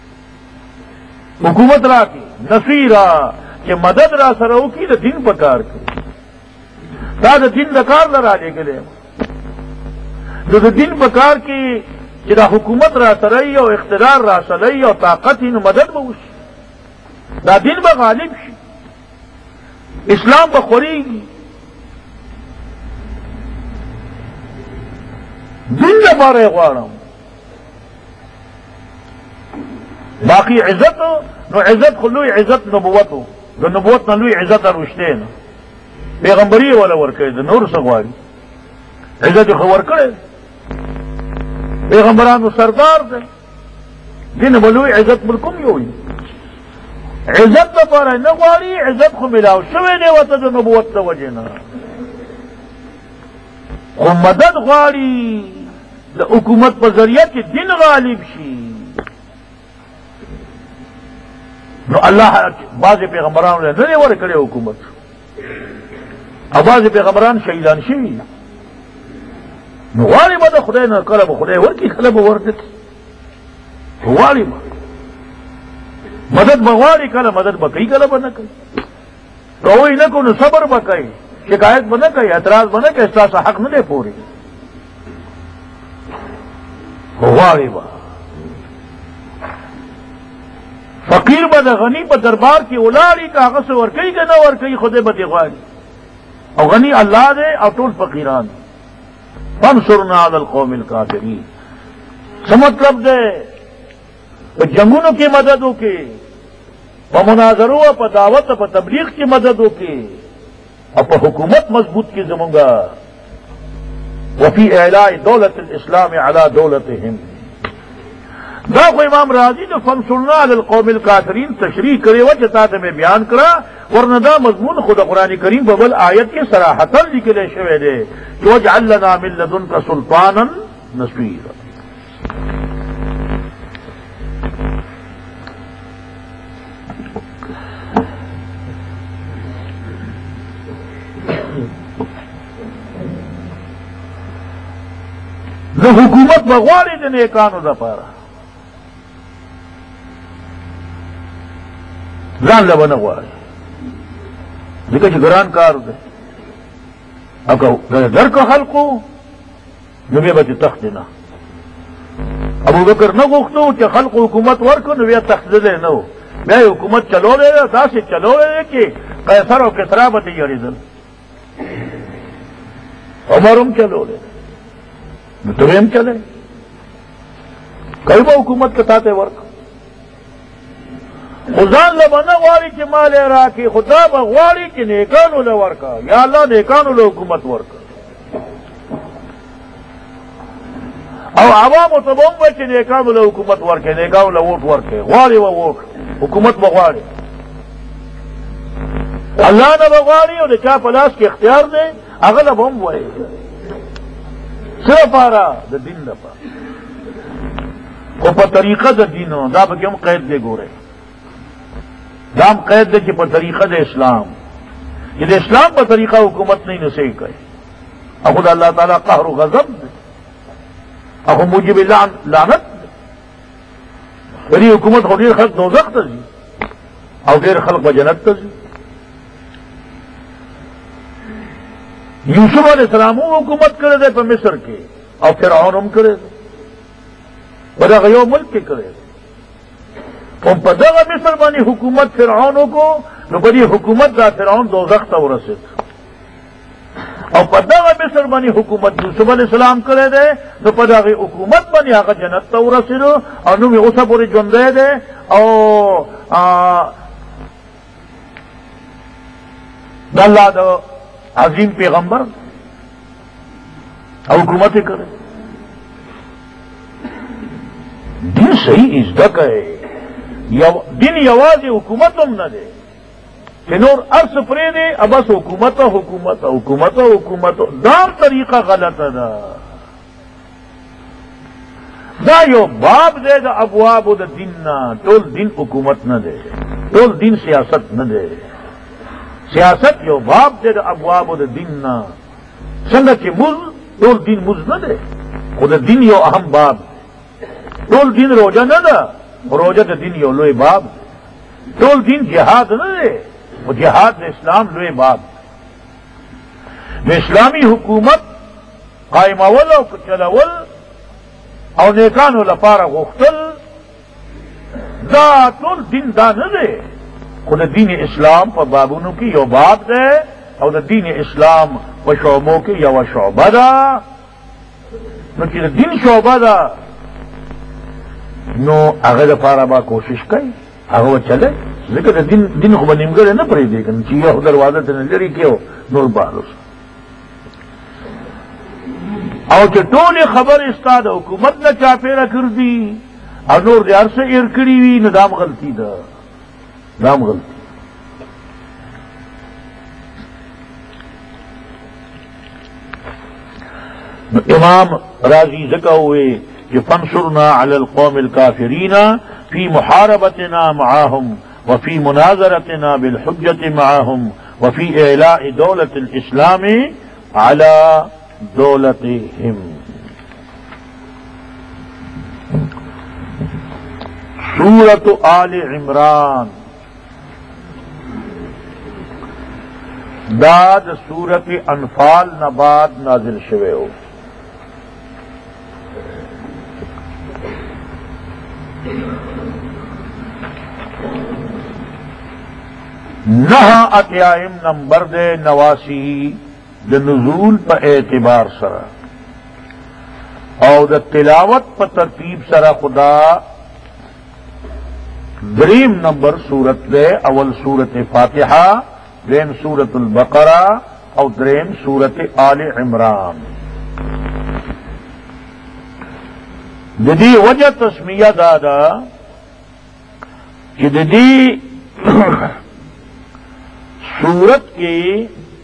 حکومت راکړي نصیرا چې مدد را سره وکړي د دین په کار کې دا د دین د کار نه رالیږلی نو د دین په کار کې چې دا حکومت را سره وي او اقتدار را سره وي او طاقت وي نو مدد به وشي دا دین به غالب شي اسلام به خورېږي دین لپاره یې غواړم باقي عزت نو عزت خو لوی عزت نبوت و د نبوت نه لوی عزت رشته نه پیغمبري ولا ورکړي د نور څه غواړي عزت خو ورکړي پیغمبرانو سردار دی دین به لوی عزت بالکل یو عزت لپاره نه غواړي عزت خو ملاو شوی دی ورته د نبوت د وجې نه خو مدد غواړي د حکومت په ذریعه چې دین غالب شي نو الله بعضې پیغمبرانو له نه دی ورکړی حکومت او بعضې پیغمبران شهیدان شوي نو غواړي به د خدای نه کله به خدای ورکړي کله به ورنکړي غواړي به مدد به غواړي کله مدد به کوي کله به نه کوي که وایي نه کو نو صبر به کوي شکایت به نه کوي اعتراض به نه کوي ستاسو حق نه دی پورې غواړي به فقیر به د غني په دربار کې ولاړي که هغه څه ورکوي که نه ورکوي خدای به دې غواړي او غني الله دی او ټول فقیران فانصرنا علی القوم الکافرین څه مطلب دی په جنگونو کې مدد وکړي په مناظرو او په دعوت او په تبلیغ کې مدد وکړي او په حکومت مضبوط کې زمونږه وفي اعلاء دولة الاسلام على دولتهم دا خو امام راضی د فانصرنا علی القوم الکافرین تشریح کړې وه چې تا ته مې بیان کړه ورنه دا مضمون خو د قرآن کریم په بل آیت کې صراحتا لیکلی شوی دی چې واجعل لنا من لدنک سلطانا نصیرا د حکومت به غواړي د نیکانو دپاره ځان له به نه غواړي ځکه چې ګران کار دی او که درکه خلقو نو بیا به چې تخت نه ابوبکر نه غوښتو چې خلقو حکومت ورکړو نو بیا تختېدلی نه و بیا یې حکومت چلولی دی داسې چلولی دی چې قیصر و کسرا بتی یریدل عمرم چلو لے تمہیں چلے کئی با حکومت کے تاتے ورک خزان لبنا غواری کی مال راکی خدا بغواری کی نیکانو لورکا یا اللہ نیکانو لحکومت ورکا او عوام و تبوں بچے نیکانو لحکومت ورکے نیکانو لووٹ ورکے غواری و ووٹ حکومت بغواری اللہ نے بغواری اور چا پلاس کے اختیار دے اغلب ہم وے صرف آ رہا دا دین دپا کو پا طریقہ دا دینو دا بکی ہم قید دے گو رہے دام قید دے کہ پر طریقہ دے اسلام یہ دے اسلام پر طریقہ حکومت نہیں نسے کہے اخود اللہ تعالیٰ قہر و غضب دے اخو موجب لعنت دے ولی حکومت خو دیر خلق دوزخ تزی او دیر خلق بجنت تزی یوسف علیہ السلام حکومت کرے دے پہ مصر کے اور فرعون ہم کرے دے بدا غیو ملک کے کرے دے ان پدغ مصر بانی حکومت فرعونوں کو نو بڑی حکومت دا فرعون دوزخ تا ورسد اور پدغ مصر بانی حکومت یوسف علیہ السلام کرے دے نو پدغ حکومت بانی آقا جنت تا ورسد اور نو میں اسا پوری جندے دے اور اللہ دا عظیم پیغمبر حکومت کرے دین صحیح ازدک ہے دین یواز حکومت ہم نہ دے نور عرص پرے دے ابس حکومت حکومت حکومت حکومت دار طریقہ غلط دا یو باب دے دا ابواب دا دین نہ ٹول دین حکومت نہ دے ٹول دین سیاست نہ دے سیاست یو باب دے دا ابواب دا دین نا سنگا چی مز ٹول دین مز نہ دے خود دین یو اہم باب ٹول دین روجہ نہ دا روجہ دا دین یو لوے باب ٹول دین جہاد نہ دے وہ جہاد دا اسلام لوے باب میں اسلامی حکومت قائم اول او چلول او نیکانو لپارا غختل دا ٹول دین دا نہ دے خود دین اسلام پر بابونوں کی یو باب دے اور دین اسلام و شعبوں کی یو شعبہ دا نو چیز دین شعبہ دا نو اگر پارا با کوشش کئی اگر چلے لیکن دین کو بنیم گرے نہ پڑے دے کن چیئے دروازہ تنے لڑی کیو نور بالوس اور چی ٹولی خبر استاد حکومت نہ چاپیرہ کر دی اور نور دیار سے ارکڑی ہوئی ندام غلطی دا نام غلطی امام راضی زکا ہوئے کہ فانصرنا علی القوم الکافرین فی محاربتنا معاہم وفی مناظرتنا بالحجت معاہم وفی اعلاء دولت الاسلام علی دولتہم سورۃ آل عمران داد سورت انفال نباد نازل شوے ہو نہا اتیائم نمبر دے 89 د نزول پا اعتبار سرا او د تلاوت پا ترتیب سرا خدا دریم نمبر سورت دے اول سورت فاتحہ دریم سورت البقرہ اور دریم سورت آل عمران جدی وجہ تسمیہ دادا کہ جدی سورت کی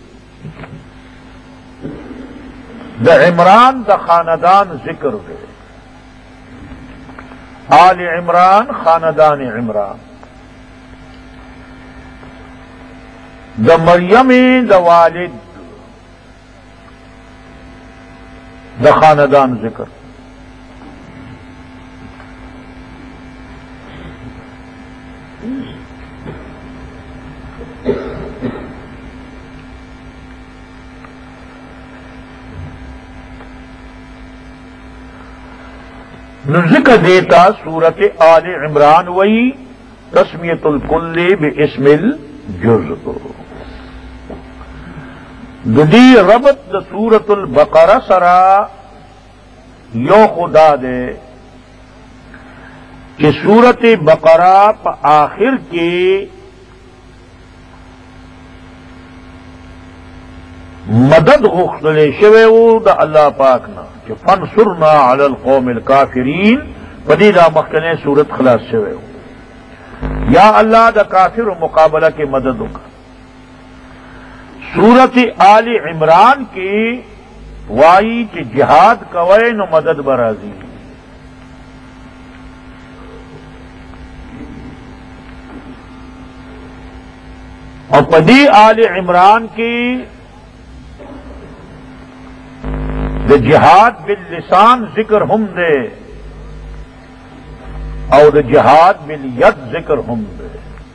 دا عمران دا خاندان ذکر دے آل عمران خاندان عمران دا مریم دا والد دا خاندان ذکر ذکر دیتا سورت آل عمران وہی تسمیت الکل باسم الجزء ددی ربط د سورت البقرہ سرا یو خدا دے کہ سورت بقرہ پا آخر کے مدد غختلے شوے او دا اللہ پاکنا کہ فانصرنا علی القوم الکافرین بدی دا مخکنے سورت خلاص شوے او یا اللہ دا کافر و مقابلہ کے مدد کا سورت آل عمران کی وائی کہ جہاد کوئے نو مدد برازی اور پدی آل عمران کی دا جہاد باللسان ذکر ہم دے اور دا جہاد بالید ذکر ہم دے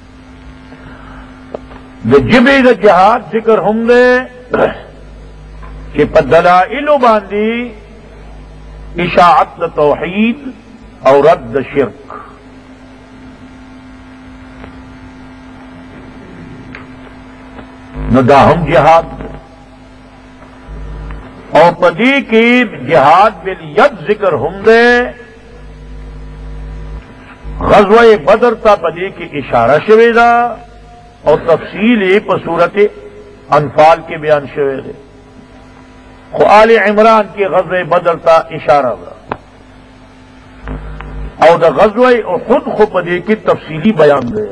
دا جبی دا جہاد ذکر ہم دے کہ پا دلائلو باندی اشاعت دا توحید اور رد دا شرک نو دا ہم جہاد اور پدی کی جہاد بالید ذکر ہم دے غزوہ بدر تا پدی کی اشارہ شوے دا اور تفصیل پا صورت انفال کے بیان شوے دے خو آل عمران کی غزوہ بدر تا اشارہ دا اور دا غزوہ احد خو پدی کی تفصیلی بیان دے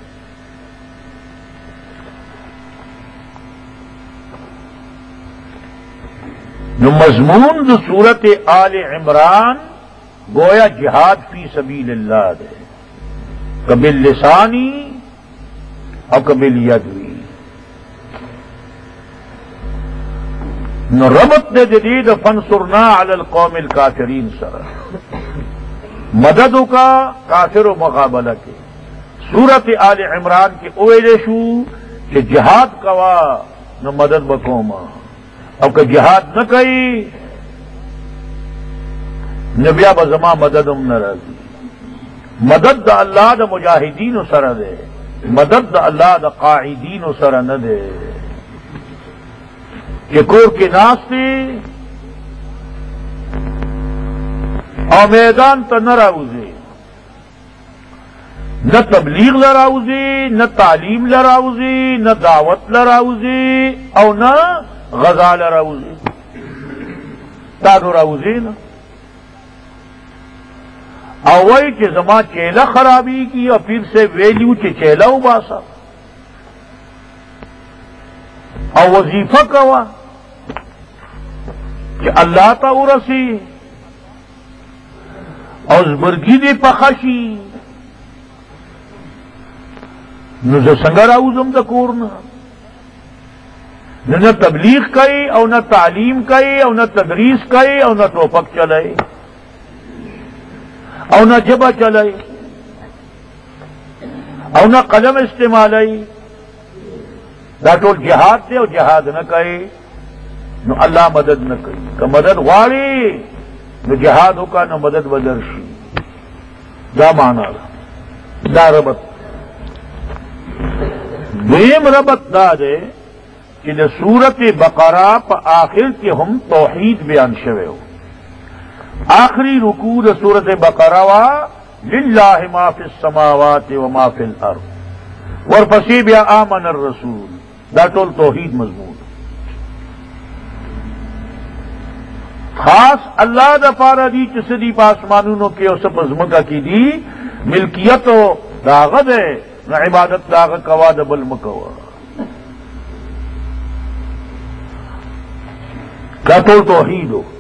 نو مضمون دو صورت آل عمران گویا جہاد فی سبیل اللہ دے کبھی لسانی اور کبھی یدوی نو ربط دے جدید فانصرنا علی القوم الکافرین سر مددوں کا کافر و مقابلہ کے صورت آل عمران کے اویلے شو کہ جہاد کوا نو مدد بکوما اور کہ جہاد نہ کئی نبیا بزما مددم نہ رضی مدد دا اللہ دا مجاہدین و سر دے مدد دا اللہ دا قاعدین و سر نہ دے کہ کور کے ناستے اور میدان تا نہ راوزے نہ تبلیغ لراوزی نہ تعلیم لراوزی نہ دعوت لراوزی اور نہ غزا لراوزی تانو راوزی نا اور وہی کہ زمان چیلہ خرابی کی اور پھر سے ویلیو چیلہ اباسا اور وظیفہ کوا کہ اللہ تا ارسی اور زبرگی دے پخشی نو سنگر آؤزم دا کورنا نہ تبلیغ کئی اور نہ تعلیم کئی اور نہ تدریس کئی اور نہ توفق چلائے اور نہ جبہ چلائے اور نہ قلم استعمال دا ٹول جہاد دے اور جہاد نہ کئی نو اللہ مدد نہ کئی کہ مدد غاری نو جہاد ہو کا نہ مدد بدرشی دا مانا دا ربط دیم ربط دا دے کہ سورت بقرہ پا آخر کے ہم توحید بیان شوے ہو آخری رکوع سورت بقرہ وا للہ ما فی السماوات و ما فی الارض ورپسی بیا آمن الرسول دا ٹول توحید مضمون خاص اللہ دا پارا دی چسدی پاسمانونوں کے اور سب ازمکا کی دی ملکیت و داغت ہے نہ عبادت داغ کوا دبل مکوا ٹول توحید ہو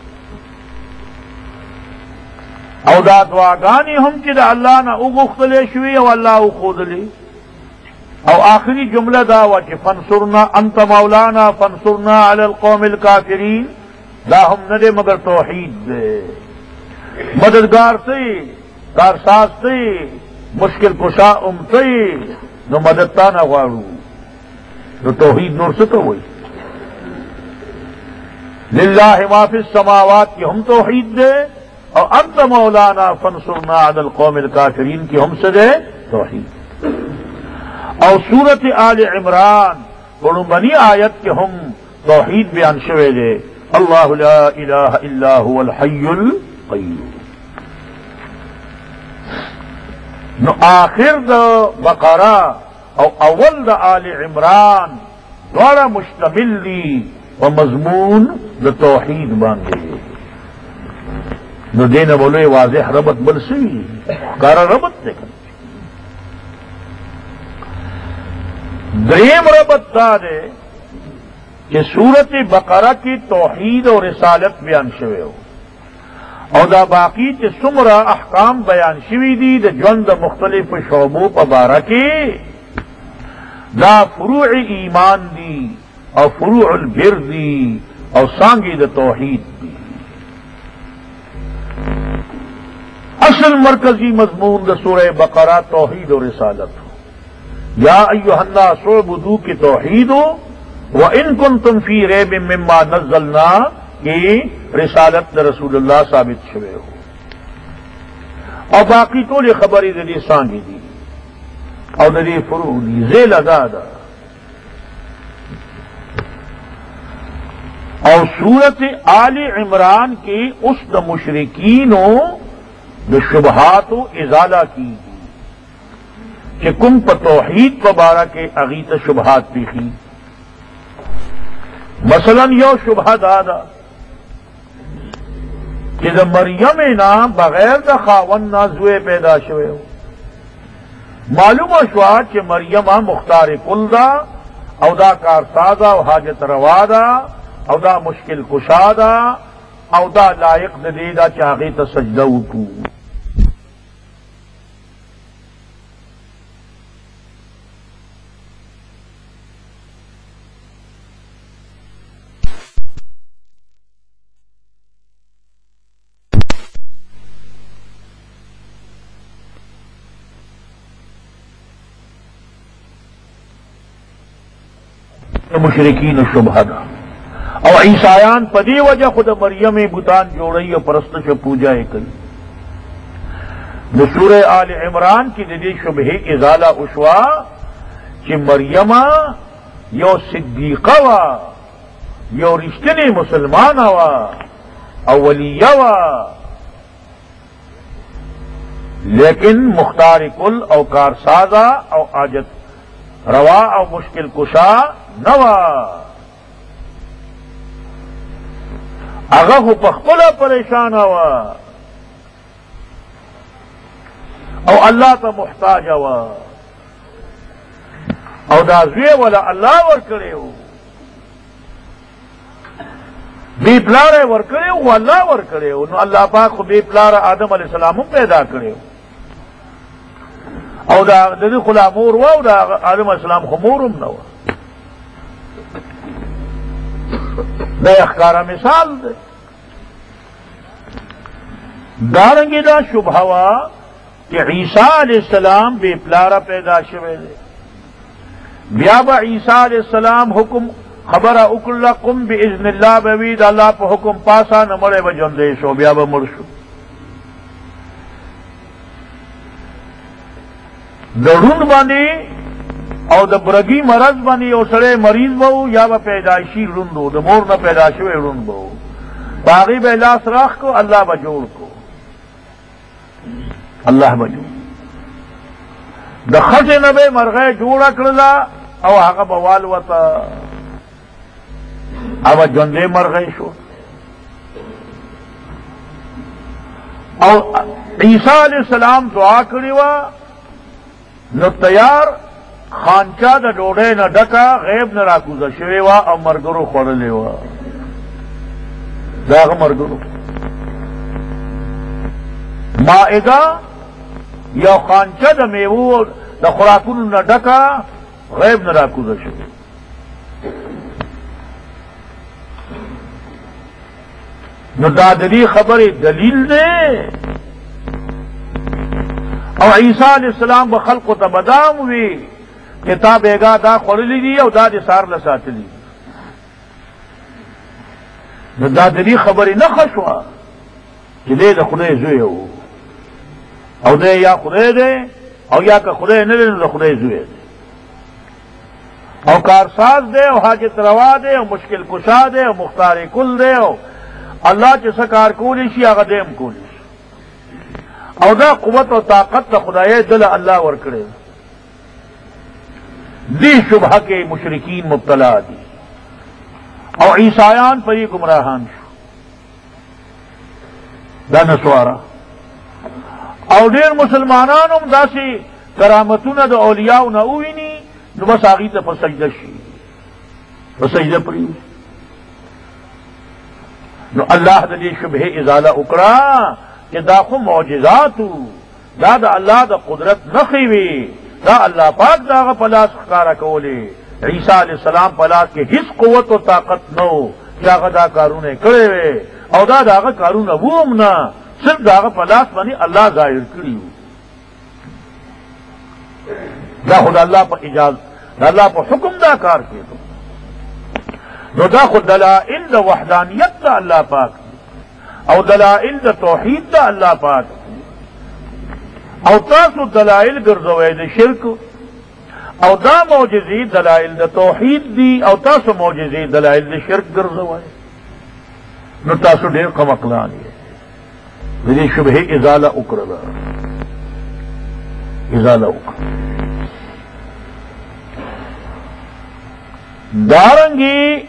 او دا دعاگانی ہم کہ دا اللہ نہ اغختلے شوی او اللہ اخودلے او آخری جملہ دا وچ فانصرنا انت مولانا فانصرنا علی القوم الکافرین دا ہم نہ دے مگر توحید دے مددگار تے کارساز تے مشکل کشا تے نو مددتا نہ غارو نو توحید نور سے تو ہوئی للہ ما فی السماوات کی ہم توحید دے اور انت مولانا فانصرنا علی القوم الکافرین کی ہم سے دے توحید اور سورت آل عمران بنی آیت کے ہم توحید بیان شوه دی الله لا اله الا هو الحي القيوم. نو آخر د بقره او اول د آل عمران دواړه مشتمل دي په مضمون د توحید باندې. نو دینه بولوی واضح ربط بل سوی کارا ربط دیکھا. دریم ربط دا دے کہ سورت بقرہ کی توحید اور رسالت بیان شوی ہو او دا باقی چې څومره احکام بیان شوی دي د ژوند د مختلف شعبو په باره کې دا فروع ایمان دي او فروع البر دي او څانګې د توحید دي. اصل مرکزی مضمون د سورہ بقرہ توحید و رسالت ہو. یا ایھا الناس اعبدوا کی توحید ہو وان کنتم فی ریب مما نزلنا کی رسالت رسول اللہ ثابت شوے ہو. اور باقی ټول خبرې د دې څانګې دي او د دې فروع دي. ذیل ادا ده اور سورت آل عمران کی اس د مشرکینوں د شبہات و ازالہ کی کہ کم پر توحید پر بارہ کے اغیت شبہات پیخی. مثلا یو شبہ دادا کہ دا مریم نا بغیر دا خاون نا زوے پیدا شوے ہو. معلوم شوا کہ مریم مختار کل دا او دا کارسازا و حاجت روا دا او دا مشکل کشا دا او دا لائق دے دا چاہی تا سجدہ اٹھو. مشرکین شبہ دا او عیسایان پدی وجہ خود مریم بتان جوڑی اور پرستش پوجا کئی. سورہ آل عمران کی جدید شبہ ازالہ اشوا کہ مریم یو صدیقہ وا یو رشتنی مسلمان وا اولیہ وا لیکن مختار کل او کارسازا او آجت روا او مشکل کشا نوا. اغا پخپلا پریشان ہوا او اللہ تا محتاج ہوا او دازوی والا اللہ ورکڑے ہو بی پلارے ورکڑے ہو اللہ ورکڑے ہو. نو اللہ پاک خو بی پلار آدم علیہ السلام پیدا کرے ہو او دا ددی خلا مور وا او دا آدم علیہ السلام خو مورم نو. دا اخکارا مثال دے. دارنگی دا شبہ وا کہ عیسیٰ علیہ السلام بے پلارا پیدا شوے دے. بیا با عیسیٰ علیہ السلام حکم خبر اکلا قم باذن اللہ بوید اللہ پہ حکم پاسا نمڑے بجندے شو بیا با مرشو. دڑون باندی او د برگی مرض باندې او سره مریض وو یا به پیدائشی روندو د مور نه پیدا شوی روند وو باغی به لاس راخ کو الله به جوړ کو الله به جوړ د خټه نه به مرغه جوړ کړلا او هغه به وال وتا او جندې مرغه شو. او عیسی علیہ السلام دعا کړی وا نو تیار خانچا د ډوډۍ نه ډکا غیب نه راکوزه شوی وا او مرګرو خوړلې وا. دا مرګرو مائده یو خانچا د میوه د خوراکونو نه ډکا غیب نه راکوزه شوی. نو دا د دې خبرې دلیل دی. او عیسی علیہ السلام به خلقو ته بدام وی کتاب ایگا دا خوڑلی دی او دا دی سار لساتلی. نو دا دی خبری نخشوا کہ دے دا خدای زوی ہو او دے یا خدای دے او یا که خدای نلے نو دا خدای زوی دے. او کارساز دے او حاجت روا دے او مشکل کشا دے او مختار کل دے او اللہ چې څه کار کولی شي هغه دیم کولی شي او دا قوت او طاقت د خدای دل الله ورکړي دی شبهه کې مشرکین مبتلا دي او عیسایان پر یې گمراهان شو دا نسوارا او ډېر مسلمانان هم داسې کرامتونه د اولیاء نه وویني نو بس هغې ته په سجده شي په سجده پرېږدي نو الله د دې شبهې ازاله وکړه چې دا خو معجزاتو دا د الله د قدرت نښې وي دا الله پاک د هغه په لاس ښکاره کولې عیسی علیه السلام په لاس کې هیڅ قوت او طاقت نه و چې هغه دا کارونه یې کړی وی او دا د هغه کارونه و هم نه صرف د هغه په لاس باندې الله ظاهر کړي وو دا خو د الله په اجازه د الله په حکم دا کار کېدو نو دا خو دلائل د وحدانیت د الله پاک او دلائل د توحید د الله پاک او تاسو دلائل ګرځوئ د شرک او دا معجزې دلائل د توحید دي او تاسو معجزې دلائل د شرک ګرځوئ نو تاسو ډېر کم عقلان یې د دې شبهې ازاله وکړله ازاله وکړه دارنگی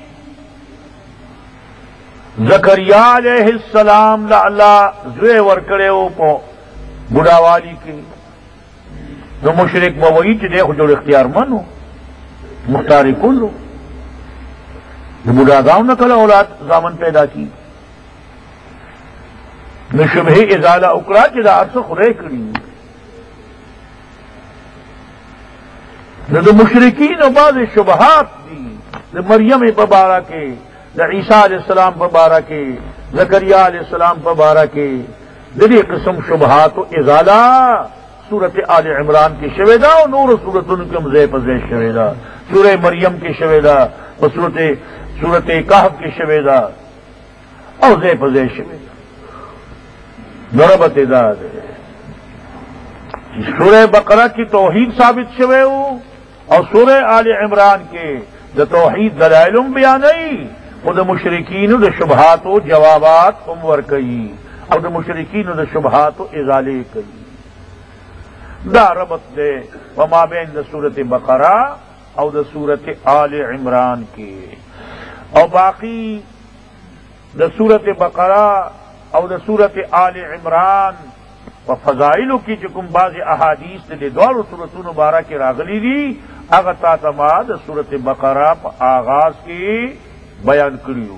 زکریا علیہ السلام دا اللہ زوے ورکڑے ہو پو بڑھاوالی کی تو مشرک بوئی چی دیکھو جو اختیار من ہو مختاری کل ہو جو بڑھا گاؤں نہ کلا اولاد زامن پیدا کی نو شبہ ازالہ اکڑا چی دا عرص خدای کری نو دا مشرکین و بعض شبہات دی دا مریم پبارا کے دا عیسیٰ علیہ السلام پبارا کے زکریا علیہ السلام پبارا کے دلی قسم شبہات و ازالہ سورت آل عمران کی شویدہ اور نور سورت ان کے مزے پزے شویدہ سورہ مریم کی شویدہ اور سورت کہف کی شویدہ اور زے پزے شویدہ ضربت داد سورہ بقرہ کی توحید ثابت شوے ہو اور سورہ آل عمران کے دا توحید دلائلم بیانئی اور دا مشرکین دا شبہات و جوابات امور کئی اور دا مشرکین دا شبہات و ازالے کئی دا ربط دے وما بین دا سورت بقرہ اور دا سورت آل عمران کے اور باقی دا سورت بقرہ اور دا سورت آل عمران و فضائلو کی چکم بعض احادیث دے دوار و سورتون بارہ کے راغلی دی اگر تاتماد سورت بقرہ پا آغاز کی بیان کریو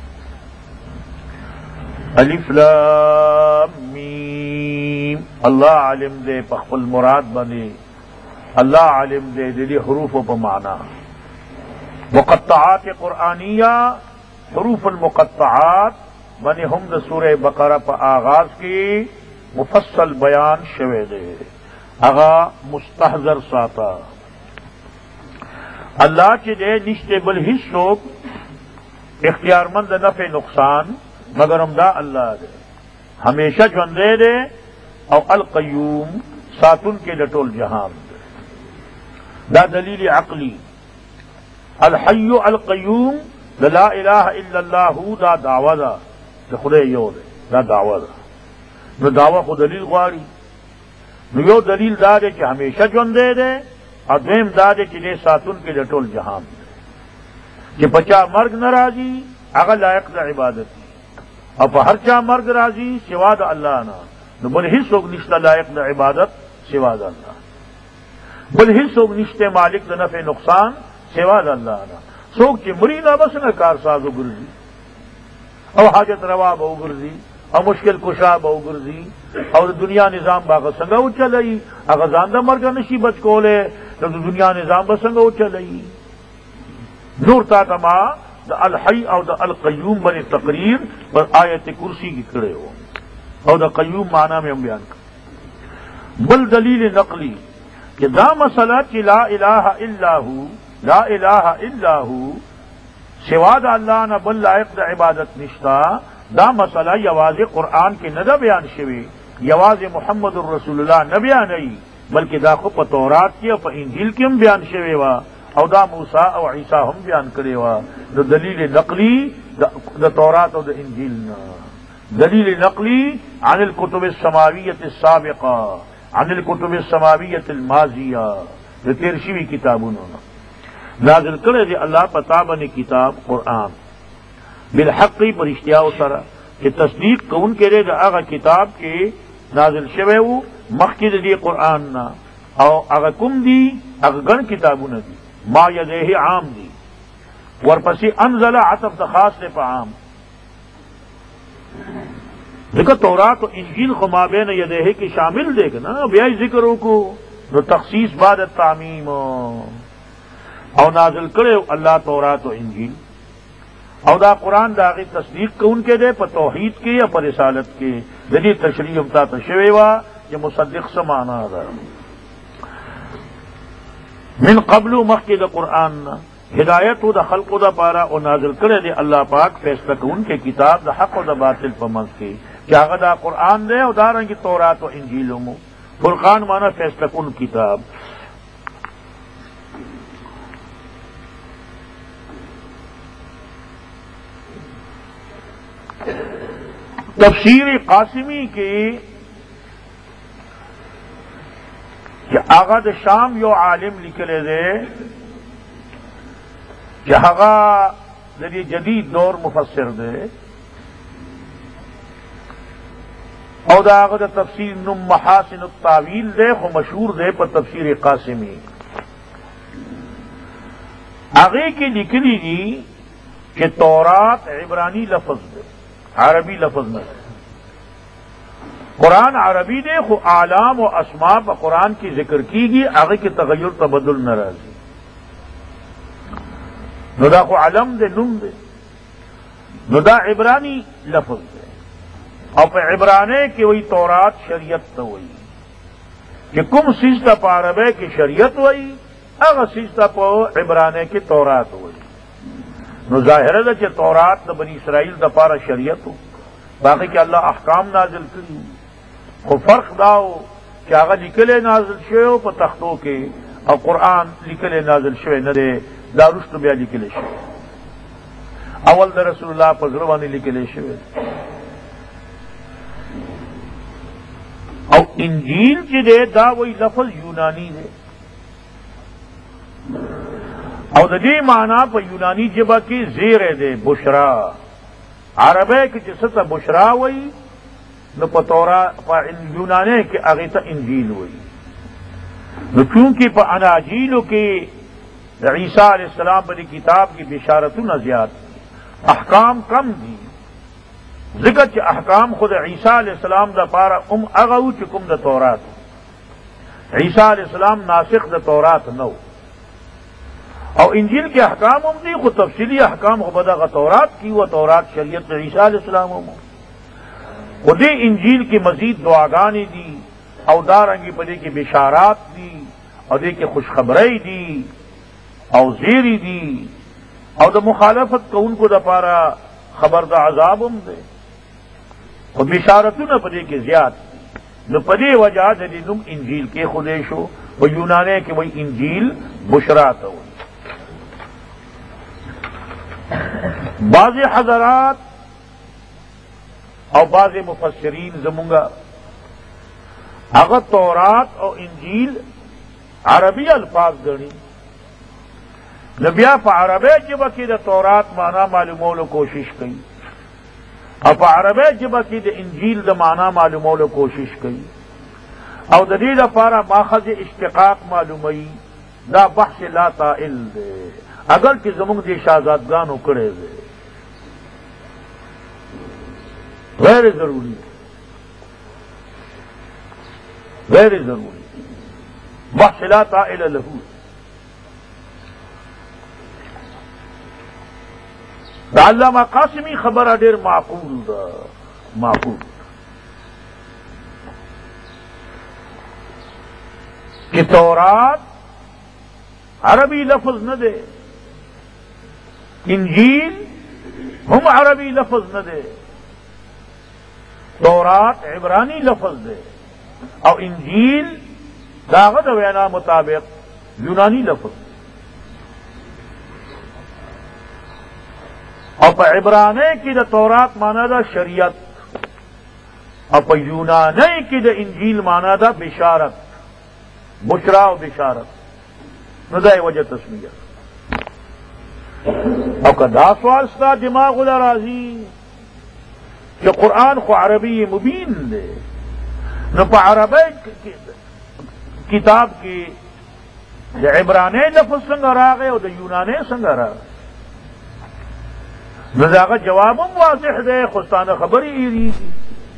الف لام میم اللہ علم دے پخفل مراد بنے اللہ علم دے دلی حروف پا معنی مقطعات قرآنیہ حروف المقطعات بنے ہم دا سورہ بقرہ پا آغاز کی مفصل بیان شوے دے اغا مستحضر ساتا اللہ چی دے نشتے بل حصوک اختیار مند نفع نقصان مگر ہم دا اللہ دے ہمیشہ جوندے دے او القیوم ساتن کے لٹول جہان دے دا دلیل عقلی الحی القیوم دا لا الہ الا اللہ دا دعوی دا خدای یو دے دا دعوی دا نو دعوی خود دلیل غواری نو یو دلیل دا دے کہ ہمیشہ جوندے دے اور دویم دا دے کہ دے ساتن کے لٹول جہان دے کہ پچا مرگ ناراضی اگر لائق دا عبادت اور پا ہر چا مرگ راضی سوا دا اللہ نا نو بل ہی سوگ نشتا لائق دا عبادت سوا دا اللہ بل ہی سوگ نشتے مالک دا نفع نقصان سوا دا اللہ نا سوگ چی مرینا بس نہ کارسازو گرزی او حاجت روا بہو گرزی او مشکل کشا بہو گرزی اور دنیا نظام باغ سنگا چلئی اگر زاندہ مرگا نشی بچ کولے تو دنیا نظام بسنگا چلئی نور تا تما دا الحی او دا القیوم بن تقریر پر آیت کرسی کی کھڑے ہو اور دا قیوم معنی میں ہم بیان کر بل دلیل نقلی کہ دا مسئلہ کی لا الہ الا ہو لا الہ الا ہو سوا دا اللہ نہ بل لائق دا عبادت نشتا دا مسئلہ یواز قرآن کے نہ بیان شوی یواز محمد الرسول اللہ نہ بیان نہیں بلکہ دا خو پا تورات کی اور پا انجیل کی ہم بیان شوی وا او دا موسی او عیسی هم بیان کړي وا د دلیل نقلی د تورات او د انجیل نه دلیل نقلی عن الكتب السماویة السابقہ عن الكتب السماویة الماضیہ د تیر شوی کتابونو نازل کړي دی الله پتا باندې کتاب قرآن بالحق پر اشتیاء سره چې تصدیق کون کړي د هغه کتاب کې نازل شوی وو مخکې د دې قرآن نه او هغه کوم دي هغه ګڼ کتابونه دي ما یدیه عام دي ورپسې انزل عطف د خاص په عام دیکھو تورات و انجیل خو ما بین یدیه کی شامل دے گا نا بیا ذکر کو نو تخصیص بعد التعمیم او نازل کرے اللہ تورات و انجیل او دا قرآن داغی تصدیق کو ان کے دے پر توحید کی یا پر رسالت کی جدی تشریح امتا تشوی وا یہ مصدق سمانا دا من قبل مخی دا قرآن ہدایت دا خلق دا پارا او نازل کرے دے اللہ پاک فیصلہ کو ان کے کتاب دا حق و دا باطل پر منز کی کیا غدا قرآن دے او دارنگی تورات و انجیلوں میں فرقان مانا فیصلہ کن کتاب تفسیر قاسمی کی کہ آغا شام یو عالم لکھلے دے کہ آغا ذریعے جدید دور مفسر دے او دا آغا دا تفسیر نم محاسن التاویل دے خو مشہور دے پر تفسیر قاسمی آغے کی لکھلی گی کہ تورات عبرانی لفظ دے عربی لفظ میں قرآن عربی دے خو اعلام و اسماء پر قرآن کی ذکر کی گی آگے کی تغیر تبدل ناراضی ندا خو علم دے نم دے ندا عبرانی لفظ دے اور پہ عبرانے کی وہی تورات شریعت تو وہی کہ کم سیزتا پا عربے کی شریعت وہی اگر سیزتا پا عبرانے کی تورات وہی نو ظاہر ہے کہ تورات دا بنی اسرائیل دا پارا شریعت ہو باقی کہ اللہ احکام نازل کری خو فرق داو کہ آگا لکلے نازل شوئے ہو پا تختوں کے اور قرآن لکلے نازل شوئے نہ دے دا رشت بیا لکلے شوئے اول دا رسول اللہ پا ضربانی لکلے شوئے او انجیل چی دے دا وہی لفظ یونانی دے او د دې معنا په یونانی ژبه کې زیره ده بشرا عربی کې چې څه بشرا وایي نو په تورات په یونانی کې هغه ته انجیل وایي نو چونکې په اناجیلو کې د عیسی علیه السلام په کتاب کې بشارتونه زیات احکام کم دي ذکر چې احکام خود عیسی علیه السلام د پاره هغه و چې کوم د تورات عیسی علیه السلام ناسخ د تورات نو اور انجیل کے احکام ہم نہیں خود تفصیلی احکام کو بدا کا تورات کی وہ تورات شریعت عیسیٰ علیہ السلام خودی انجیل کی مزید دعاگانی دی او دارنگی پدے کی بشارات دی اور دے کی خوشخبری دی او زیری دی اور دا مخالفت کو ان کو دا پارا خبر دا عذاب ہم دے اور بشارتوں نہ پدے کے زیاد نو پدے وجہ دی نم انجیل کے خودیش ہو وہ یونانے کے وہی انجیل بشرات ہو بعض حضرات اور بعض مفسرین زمونگا اگر تورات اور انجیل عربی الفاظ گڑی نبیا پا عربی جبا کی دا تورات مانا معلومولو کوشش کی اور پا عربی جبا کی دا انجیل دا مانا معلومولو کوشش کی اور دا دی دا پارا ماخذ اشتقاق معلومی دا بحث لا طائل دے اگر کہ زمونگ دی شہزادگانو کرے دے غیر ضروری بحث لا طائل لہو دا علامہ قاسمی خبر دیر معقول دا معقول کہ تورات عربی لفظ نہ دے انجیل ہم عربی لفظ نہ دے تورات عبرانی لفظ دے اور انجیل داغت وینا مطابق یونانی لفظ اور پا عبرانے کی دا تورات مانا دا شریعت، اور پا یونانے کی دا انجیل مانا دا بشارت، بشرا و بشارت، نو دا وجہ تسمیہ۔ اور کدا سوال ستا دماغ دا راضی کہ قرآن خو عربی مبین دے، نو پا عربی کتاب کی دا عبرانے لفظ سنگا راغے اور دا یونانے سنگا راغے، نو داغا جوابم واضح دے، خستانہ خبری ایری دی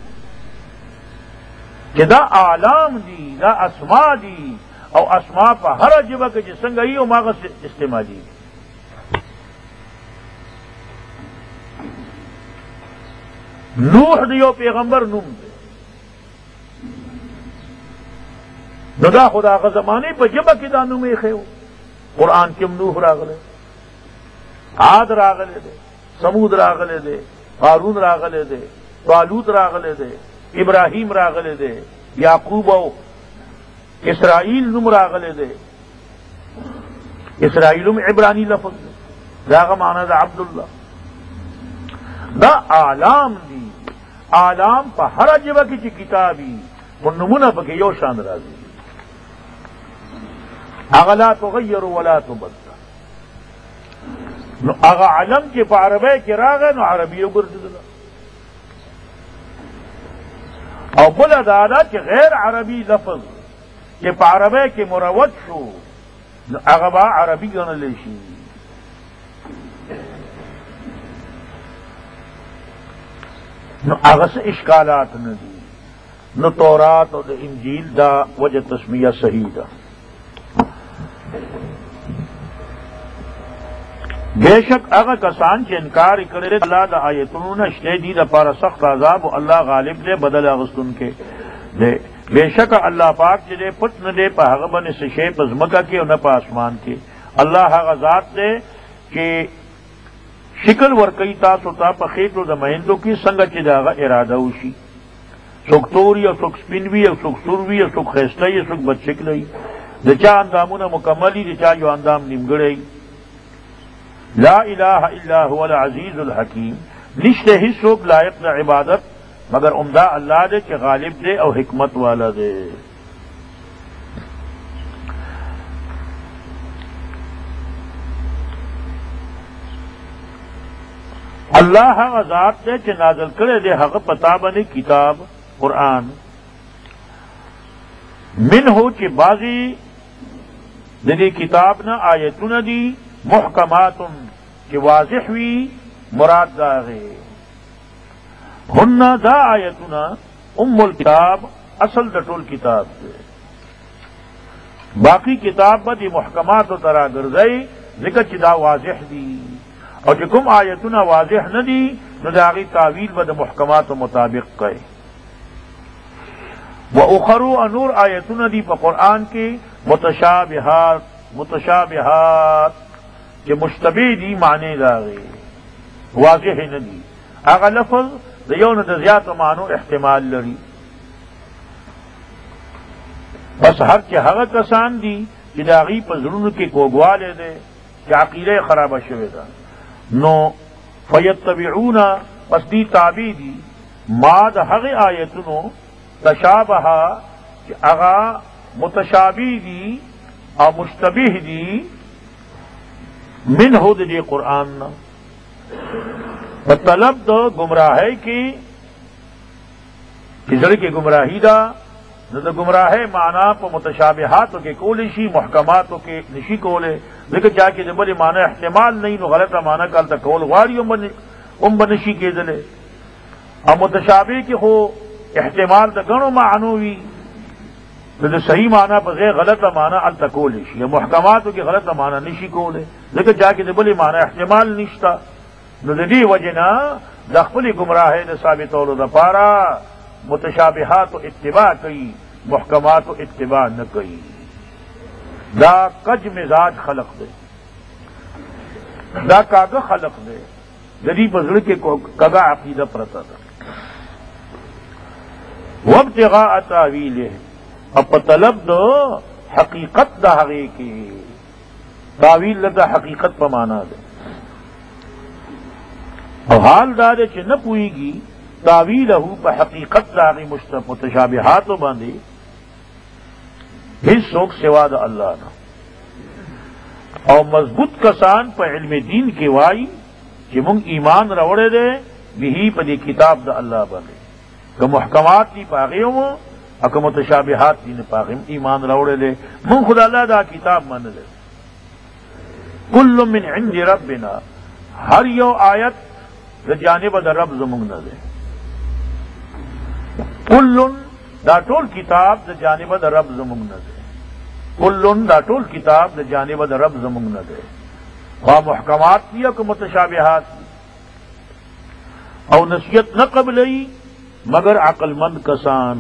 کہ دا اعلام دی، دا اسماء دی، او اسماء پا ہر جبہ کے جسنگا ہی او ماغا استعمالی دی۔ نوح دیو پیغمبر نوم دے، نو دا خدا کا زمانے پا جبہ کی دا نوم ایخیو، قرآن کم نوح راغلے، عاد راغلے دے، سمود راغلے دے، قارون راغلے دے، طالوت راغلے دے، ابراہیم راغلے دے، یعقوب او اسرائیل نم راغلے دے، اسرائیل عبرانی لفظ دے، داغا معنی دا عبداللہ، دا اعلام دی، اعلام پا ہر جبہ کی چی کتابی ان نمونہ پا کہ یو شان رازی اغا لا تغیر ولا تبدل، نو اغا علم کے پا عربی کے راغے نو عربیو گرددلا، او بلا دادا کہ غیر عربی لفظ کہ پا عربی کے مروج شو نو اغا با عربی گنا لیشی، نو اغا سے اشکالات ندی، نو تورات اور انجیل دا وجہ تسمیہ صحیح دا۔ بے شک اگر کسان کے انکار کرے اللہ دا آیتونو نشتے دی دا پارا سخت عذاب و اللہ غالب دے بدل اغسطن کے دے، بے شک اللہ پاک دے پت نہ دے پا حغبن سشے پا زمکہ کے و نہ پا آسمان کے، اللہ غزات دے کہ شکل ورکی تاسو تا پا خیطو دا مہندو کی سنگا چی داغا ارادوشی، سوک توری او سوک سپنوی او سوک سروی او سوک خیستی او سوک بدشکلی، دا چا اندامونا مکملی دا چا جو اندام نمگڑی، لا الہ الا هو العزیز الحکیم، نشتے ہی سوک لائق دا عبادت مگر عمدہ اللہ دے کہ غالب دے او حکمت والا دے۔ اللہ غزات دے کہ نازل کرے دے حق پتا بنے کتاب قرآن، من ہو کہ بازی دی کتاب نہ آیتون دی محکمات کہ واضح ہوئی مراد داغے، ہن دا آیتنا ام الکتاب اصل دٹول کتاب دے، باقی کتاب با دی محکمات و ترا گرزئی ذکر چدا واضح دی، اور جکم آیتنا واضح نہ دی نو داغی تعویل با دا محکمات و مطابق کئے، وَأُخَرُ انور آیتنا دی پا قرآن کے متشابہات کہ مشتبہ دی معنی داغے واضح نہ دی، آغا لفظ دیون دزیات و معنو احتمال لری، بس ہر کے حق کسان دی کہ داغی پا ضرور کے کوگوالے دے کہ عقیدہ خرابہ شوے دا، نو فیتبعون پس دی تابع دی ما دا حق آیتنو تشابہا کہ اغا متشابہ دی اور مشتبہ دی من ہود دی قرآن طلب دو گمراہی کی کسر کی گمراہی دا نہ گمراہ معنی پا متشابہاتوں کے کولشی محکماتوں کے نشی کولے، لیکن جا کے بڑے معنی احتمال نہیں نو غلط معنی کالتا کول غاری ام بنشی کے دلے، اور متشابہ کی ہو احتمال دا گنو معنوی تو صحیح معنی پا غیر غلط معنی التا کولشی، یا محکماتوں کی غلط معنی نشی کولے، لیکن جا کے بڑے معنی احتمال نشتا، نو دی وجنا دا خپلی گمراہی دا ثابتولو دا پارا متشابہات و اتباع کئی، محکمات و اتباع نہ کئی، دا کج مزاج خلق دے، دا کاغا خلق دے، جدی بزرگ کے کگا عقیدہ پرتا دا، وابتغاء تاویلہ اب طلب دو حقیقت دا حقیقی، تاویل لگا حقیقت پا مانا دے، او حال دار چې نه پوهیږي تاویله په حقیقت داغي متشابهات باندې هیڅ څوک سوا د الله نه. او مضبوط کسان په علم دین کې وایي چې مونږ ایمان راوړی دی به په دې کتاب د الله باندې، که محکمات دي پاغیو او که متشابهات دي نه پاغیم ایمان راوړی دی. مونږ خدای الله دا کتاب منل. کل من عند ربنا، ہر یو آیت د جانب د رب زمونږ نه دی. کل دا ټول کتاب د جانب د رب زمونږ نه دی. کل دا ټول کتاب د جانب د رب زمونږ نه دی. خواہ محکمات دي او که متشابهات دي. او نصیحت نہ قبلئی مگر عقل مند کسان.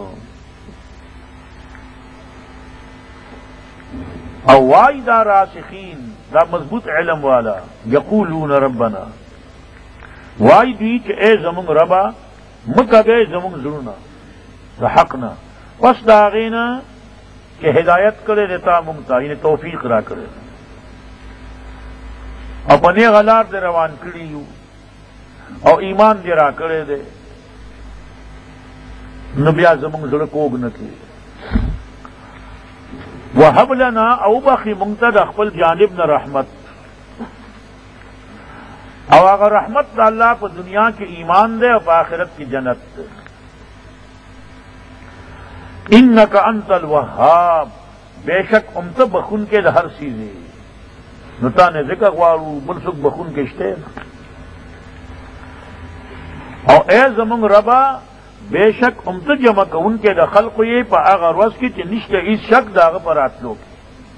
او وائی دا راسخین دا مضبوط علم والا یقولون ربنا، وائی دی کہ اے زمون ربا مکہ گئے زمون زرنا دا حقنا، پس داغینا کہ ہدایت کرے دیتا منگتا، یعنی توفیق را کرے اپنے غلار دے روان کریو او ایمان دے را کرے دے نبیا زمون زړه کوګ نه کړي. وهب لنا او بخي منتد خپل جانب نه رحمت، او هغه رحمت د الله په دنیا کې ایمان دے او په آخرت کې جنت دے. انک انت الوهاب، بے شک امت بخون کے د هر چیزے نتا نے ذکر غواړو بل څوک بخون کې شته. او اے زمون ربا بے شک امت جمع کون کے د خلق یہ په هغه ورځ کې چې نشته هیڅ شک داغه پر راتلو کې.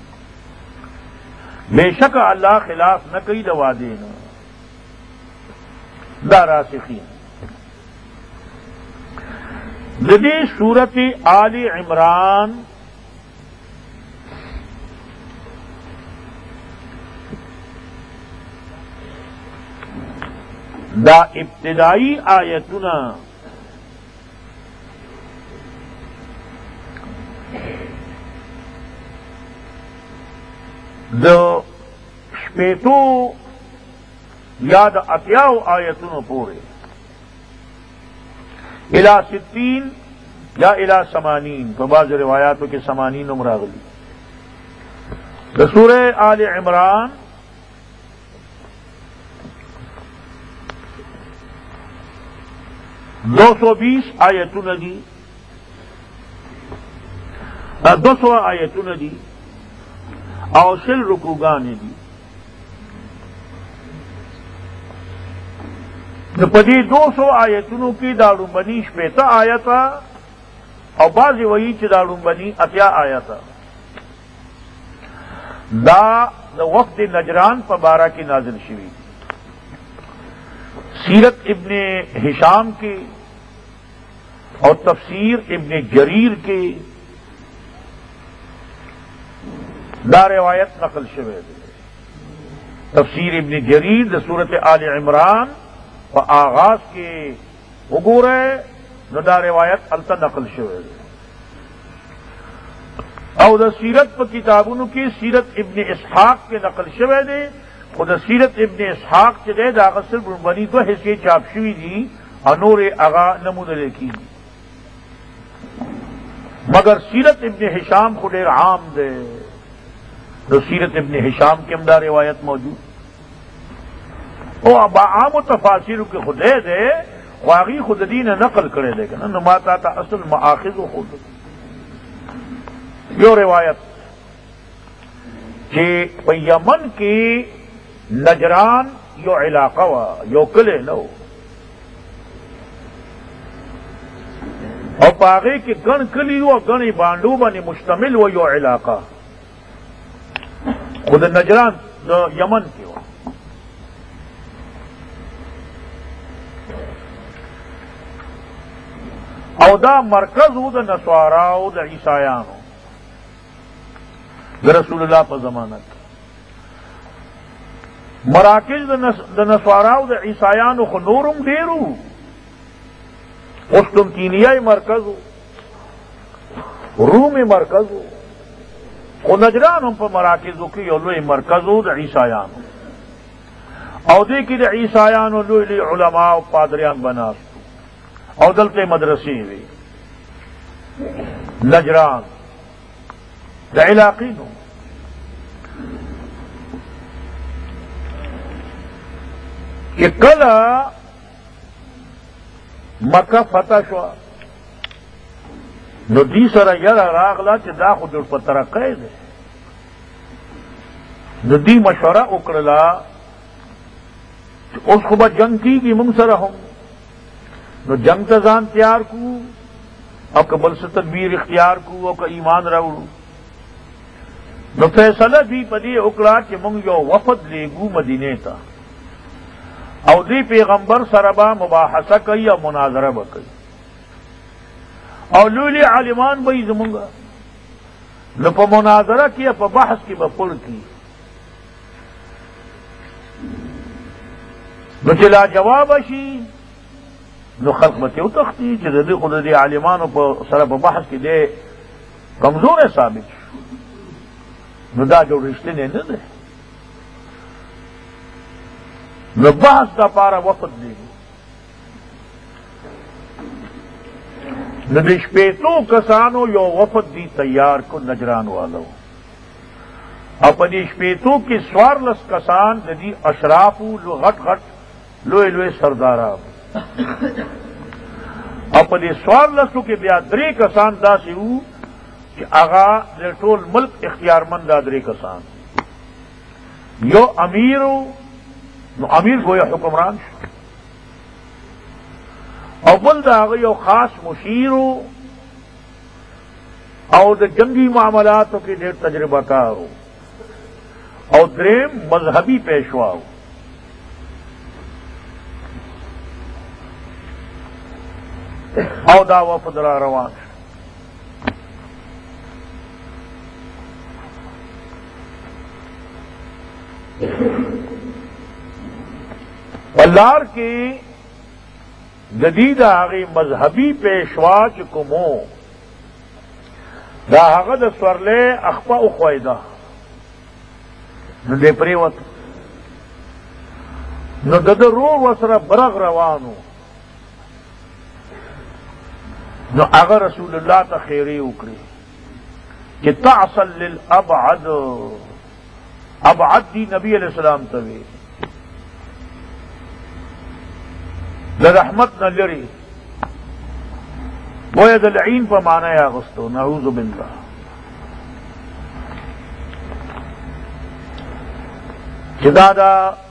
بے شک الله خلاف نہ کوي د وعدې نه. دا راسخین د دې سورۃ آل عمران دا ابتدائی آیتنا دا شپیتو یا دا اتیاو آیتنو پورے الى 60 یا الى 80 تو بعض روایاتوں کے 80 مراغلی. دا سورہ آل عمران 220 آیتون دی، 200 آیتون دی او شل رکوگان دی. پدی 200 آیتونو کی دارون بنی شپیتا آیتا او بعضی وہی چی دارون بنی اتیا آیتا. دا وفد نجران پر بارہ کی نازل شوی. سیرت ابن ہشام کی اور تفسیر ابن جریر کی دا روایت نقل شوی. تفسیر ابن جریر دا سورت آل عمران و آغاز کے عبورے نو دا روایت التا نقل شوی. او دا سیرت پر کتابونو کی سیرت ابن اسحاق کے نقل شوی دے. خود سیرت ابن اسحاق کے دے دا غسل بنی دو حصے چاپ شوی دی انور اغا نمود لکی. مگر سیرت ابن ہشام خود عام دے. تو سیرت ابن ہشام کے اندر روایت موجود او عام و تفاصیر کے خدے دے خواغی خود دین نقل کرے دے گا نا ماتا تا اصل مآخذ و خود یو روایت کہ یمن کی نجران یو علاقہ وا یو کلے نو اور پاغے کے گن کلی و گن بانڈو بنی مشتمل و یو علاقہ خود نجران یمن کی ہو. او دا مرکز ہو دا نسواراو دا عیسائیانو دا رسول اللہ پر زمانہ کی مراکز دا نسواراو دا عیسائیانو خو نورم دیرو. قسطنطینیہ مرکز ہو، روم مرکز ہو، خو نجران ہم پر مراکز ہو کی یولو مرکز ہو دا عیسائیانو. او دې کې د عیسایانو لوی لوی علما او پادریان بناستو او دلته مدرسې وي نجران د علاقینو. کہ کله مکه فتح شوه نو دې سره یره راغله چې دا خو جوړ په ترقی دی. نو دې مشوره وکړله چې اوس خو به جنگ کېږي موږ سره هم، نو جنگ ته ځان تیار کړو او که بل څه تدبیر اختیار کړو او که ایمان راوړو. نو فیصله دوی په دې وکړه چې موږ یو وفد لیږو مدینې ته او دې پیغمبر سره به مباحثه کوي او مناظره به کوي او لوی عالمان به یې زمونږ نو په مناظره کې په بحث کې به پړ کړي. نو چې لا جواب شي نو خلق به ترې وتښتي چې د دې خو د دې عالمانو په سره په بحث کې دی کمزوری ثابت شو، نو دا جوړ رښتینی نه دی. نو بحث دا پاره وفد دی. نو د شپېتو کسانو یو وفد دی تیار کو نجران والو او په دې شپېتو کې 14 کسان د دې اشرافو غټ غټ لوی لوی سرداران او په دې 14 کې بیا 3 کسان داسې وو چې هغه د ټول ملک اختیارمند دا 3 کسان. یو امیرو، نو امیر گویا حکمران شو، او بل دا هغه یو خاص مشیرو او د جنگی معاملاتو کې ډېر تجربه کارو، او دریم مذهبي پیشواو. او دا وفد را روان شو. لار کې جدید هغه مذهبي پیشوا چې کومو دا هغه د سورلې اخپا او خویدا نو دې پریوت نو د ضرور وسره برغ روانو. نو هغه رسول الله ته خیری وکړي چې تعصل للابعد، ابعد دی نبی علیہ السلام ته وی د رحمت نه لري، گویا د لعین په معنی اغوستو. نعوذ بالله. چې دا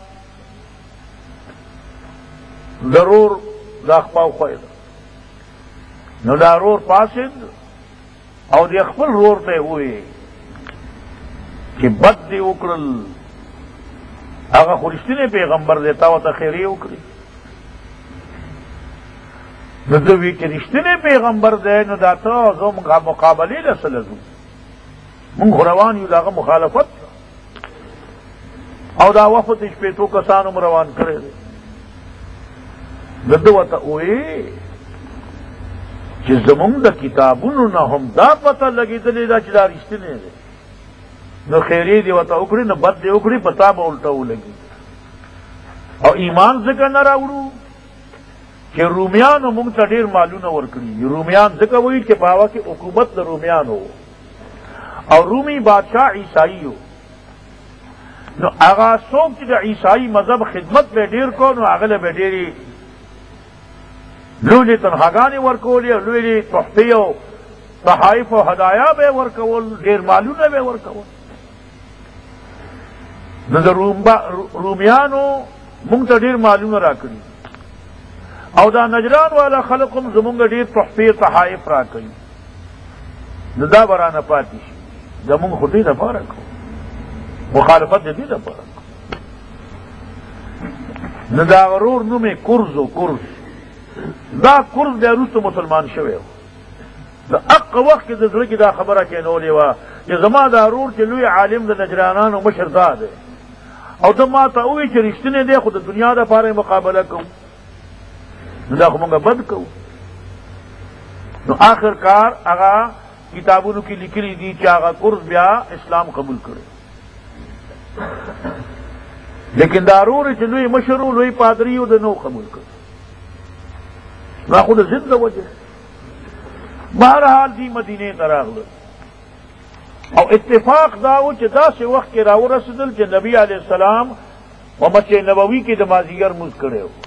ضرور دا خپاو خوی نو دا رور پاسد او د خپل رور ته وی چې بد دی وکړل، هغه خو رښتینی پیغمبر دی، تا ورته خیریه وکړي. نو ده وی چې رښتینی پیغمبر دی نو دا ته زه مقابلې له څه لزو، مونږ خو روان یو د هغه مخالفت، او دا وفد شپېتو کسانو م روان کړی دی. نو ده ورته ووی چې زمونږ د کتابونو نه هم دا پته لګېدلې ده چې دا رښتینی دی، نو خیرې دې ورته وکړي، نو بد دې وکړي، په تا به الټه ولګي. او ایمان ځکه نه راوړو چې رومیانو مونږ ته ډېر مالونه ورکړي. رومیان ځکه وایي چې په هغه کې حکومت د رومیانو او رومي بادشاہ عیسائی و، نو هغه څوک چې د عیسائی مذهب خدمت به ډېر کو نو هغه له به ډېرې لوی تنخواګانې ورکولې او لوی تحفې او تحایف او هدایا به ورکول، ډېر مالونه به ورکول. نو د رومیانو مونږ ته ډېر مالونه راکړي او دا نجران والا خلق هم زمونږ ډېر تحفې تحایف راکوي. نو دا به رانه پاتې شي، زمونږ خو دې دپاره کوو، مخالفت د دې دپاره کوو. نو دا غرور نوم یې کرز و کرز، دا کرز بیا وروسته مسلمان شوی و. د حق وخت کې د زړه کې دا خبره کېنولې وه چې زما دا ورور چې لوی عالم د نجرانانو مشر دا دی، او ته ما ته ووایي چې رښتینی دی خو د دنیا دپاره یې مقابله کوو، نو دا خو مونږ بد کوو. نو آخر کار هغه کتابونو کې لیکلي دي چې هغه کرز بیا اسلام قبول کړی. لیکن دارور چې لوی مشرو لوی پادریو د نو قبول کړ خود ضد وجه بہرحال دی مدینے تراغل او اتفاق داو چې داسې وخت کې راورسېدل چې نبی علیہ السلام و مسجد نبوی کې د مازیګر مونځ کړی و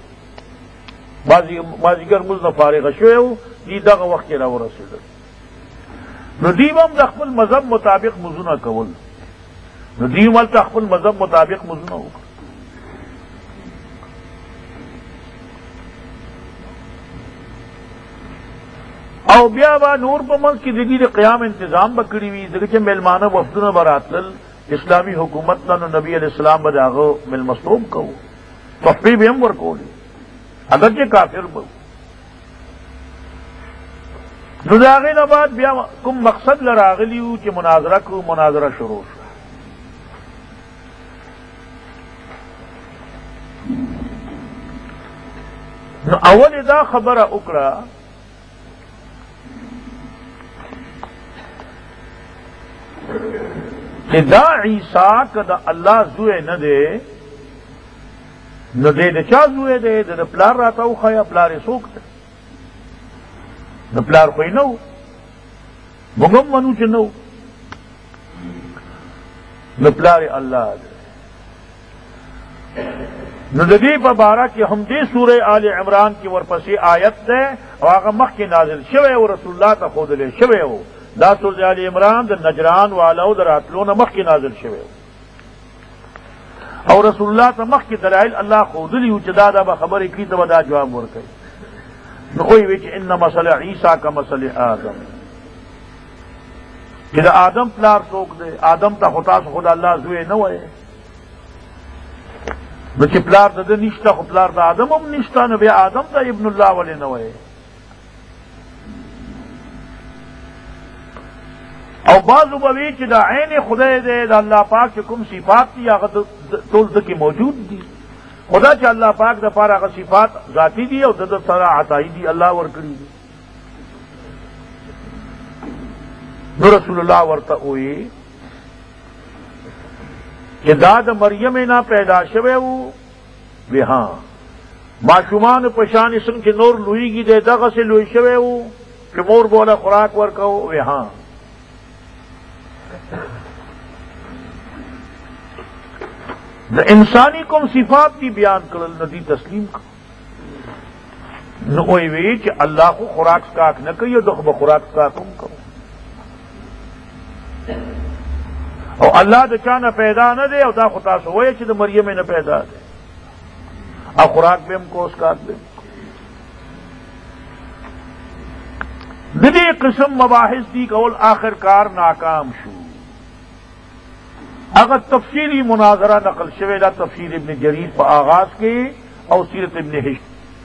مازیګر مونځ نه فارغه شوی و دی دغه وخت کې راورسېدل نو دیو هم د خپل مذهب مطابق مونځونه کول نو دیو هلته خپل مذهب مطابق مونځونه وکړل او بیا با نور په منځ کې دګي د قیام انتظام بکړی وي ځکه چې میلمانه وفدونه براتل اسلامی حکومت ته نبی علیہ السلام به هغه میلمستوب کوو تحفې به هم ورکولې اگرچې کافر به نو د هغې نه بعد بیا کوم مقصد له راغلي وو چې مناظره کړو مناظره شروع شوه نو اول دا خبره وکړه کہ دا عیسیٰ که دا اللہ زوئے نہ دے نہ دے دا چا زوئے دے دا پلار راتا ہو خوایا پلار سوک دے نہ پلار خوئی نو مگم منو چھ نو نہ پلار اللہ دے نہ دی پا بارہ کی ہم دے سورہ آل عمران کی ورپسی آیت دے اور آگا مخ کی نازل شوئے و رسول اللہ تا خود لے شوئے ہو دا سورۃ آل عمران د نجران والو د راتلو نه مخکې نازل شوی او رسول الله ته مخکې دلایل الله ښودلي وو چې دا به خبرې کړي ته به دا جواب ورکوي نو وایي وی چې ان مثل عیسی کمثل آدم چې د آدم پلار څوک دی آدم ته خو تاسو خو د الله زوی نه وایي نو چې پلار د ده نشته خو پلار د آدم هم نشته نو بیا آدم ته ابن الله ولې نه وایي او بعضو بوی چې دا عین خدای دی د الله پاک چې کوم صفات دي هغه ټول دکې موجود دي خدا چې الله پاک د پاره هغه صفات ذاتی دي او د سره عطائی دي الله ورکړي دي نو رسول الله ورته وایي چې دا د مریم نه پیدا شوی وو وی ها ماشومان په شان څنګه چې نور لویږي دغه سه لوی شوی وو چې مور بوله خوراک ورکاو وی ها د انسانی کوم صفات دی بیان کړل ندی تسلیم کو نو وی وی چې الله خو خوراک سکاک نه کوي او دغه خوراک سکاک هم کوي او الله د چانه پیدا نه دی او دا خو تاسو وایي چې د مریم نه پیدا دی او خوراک به هم کو سکاک به د دې قسم مباحث دی کول آخر کار ناکام شو اگر تفصیلی مناظرہ نقل شوی دا تفسیر ابن جریر په آغاز کې او سیرت ابن ہشام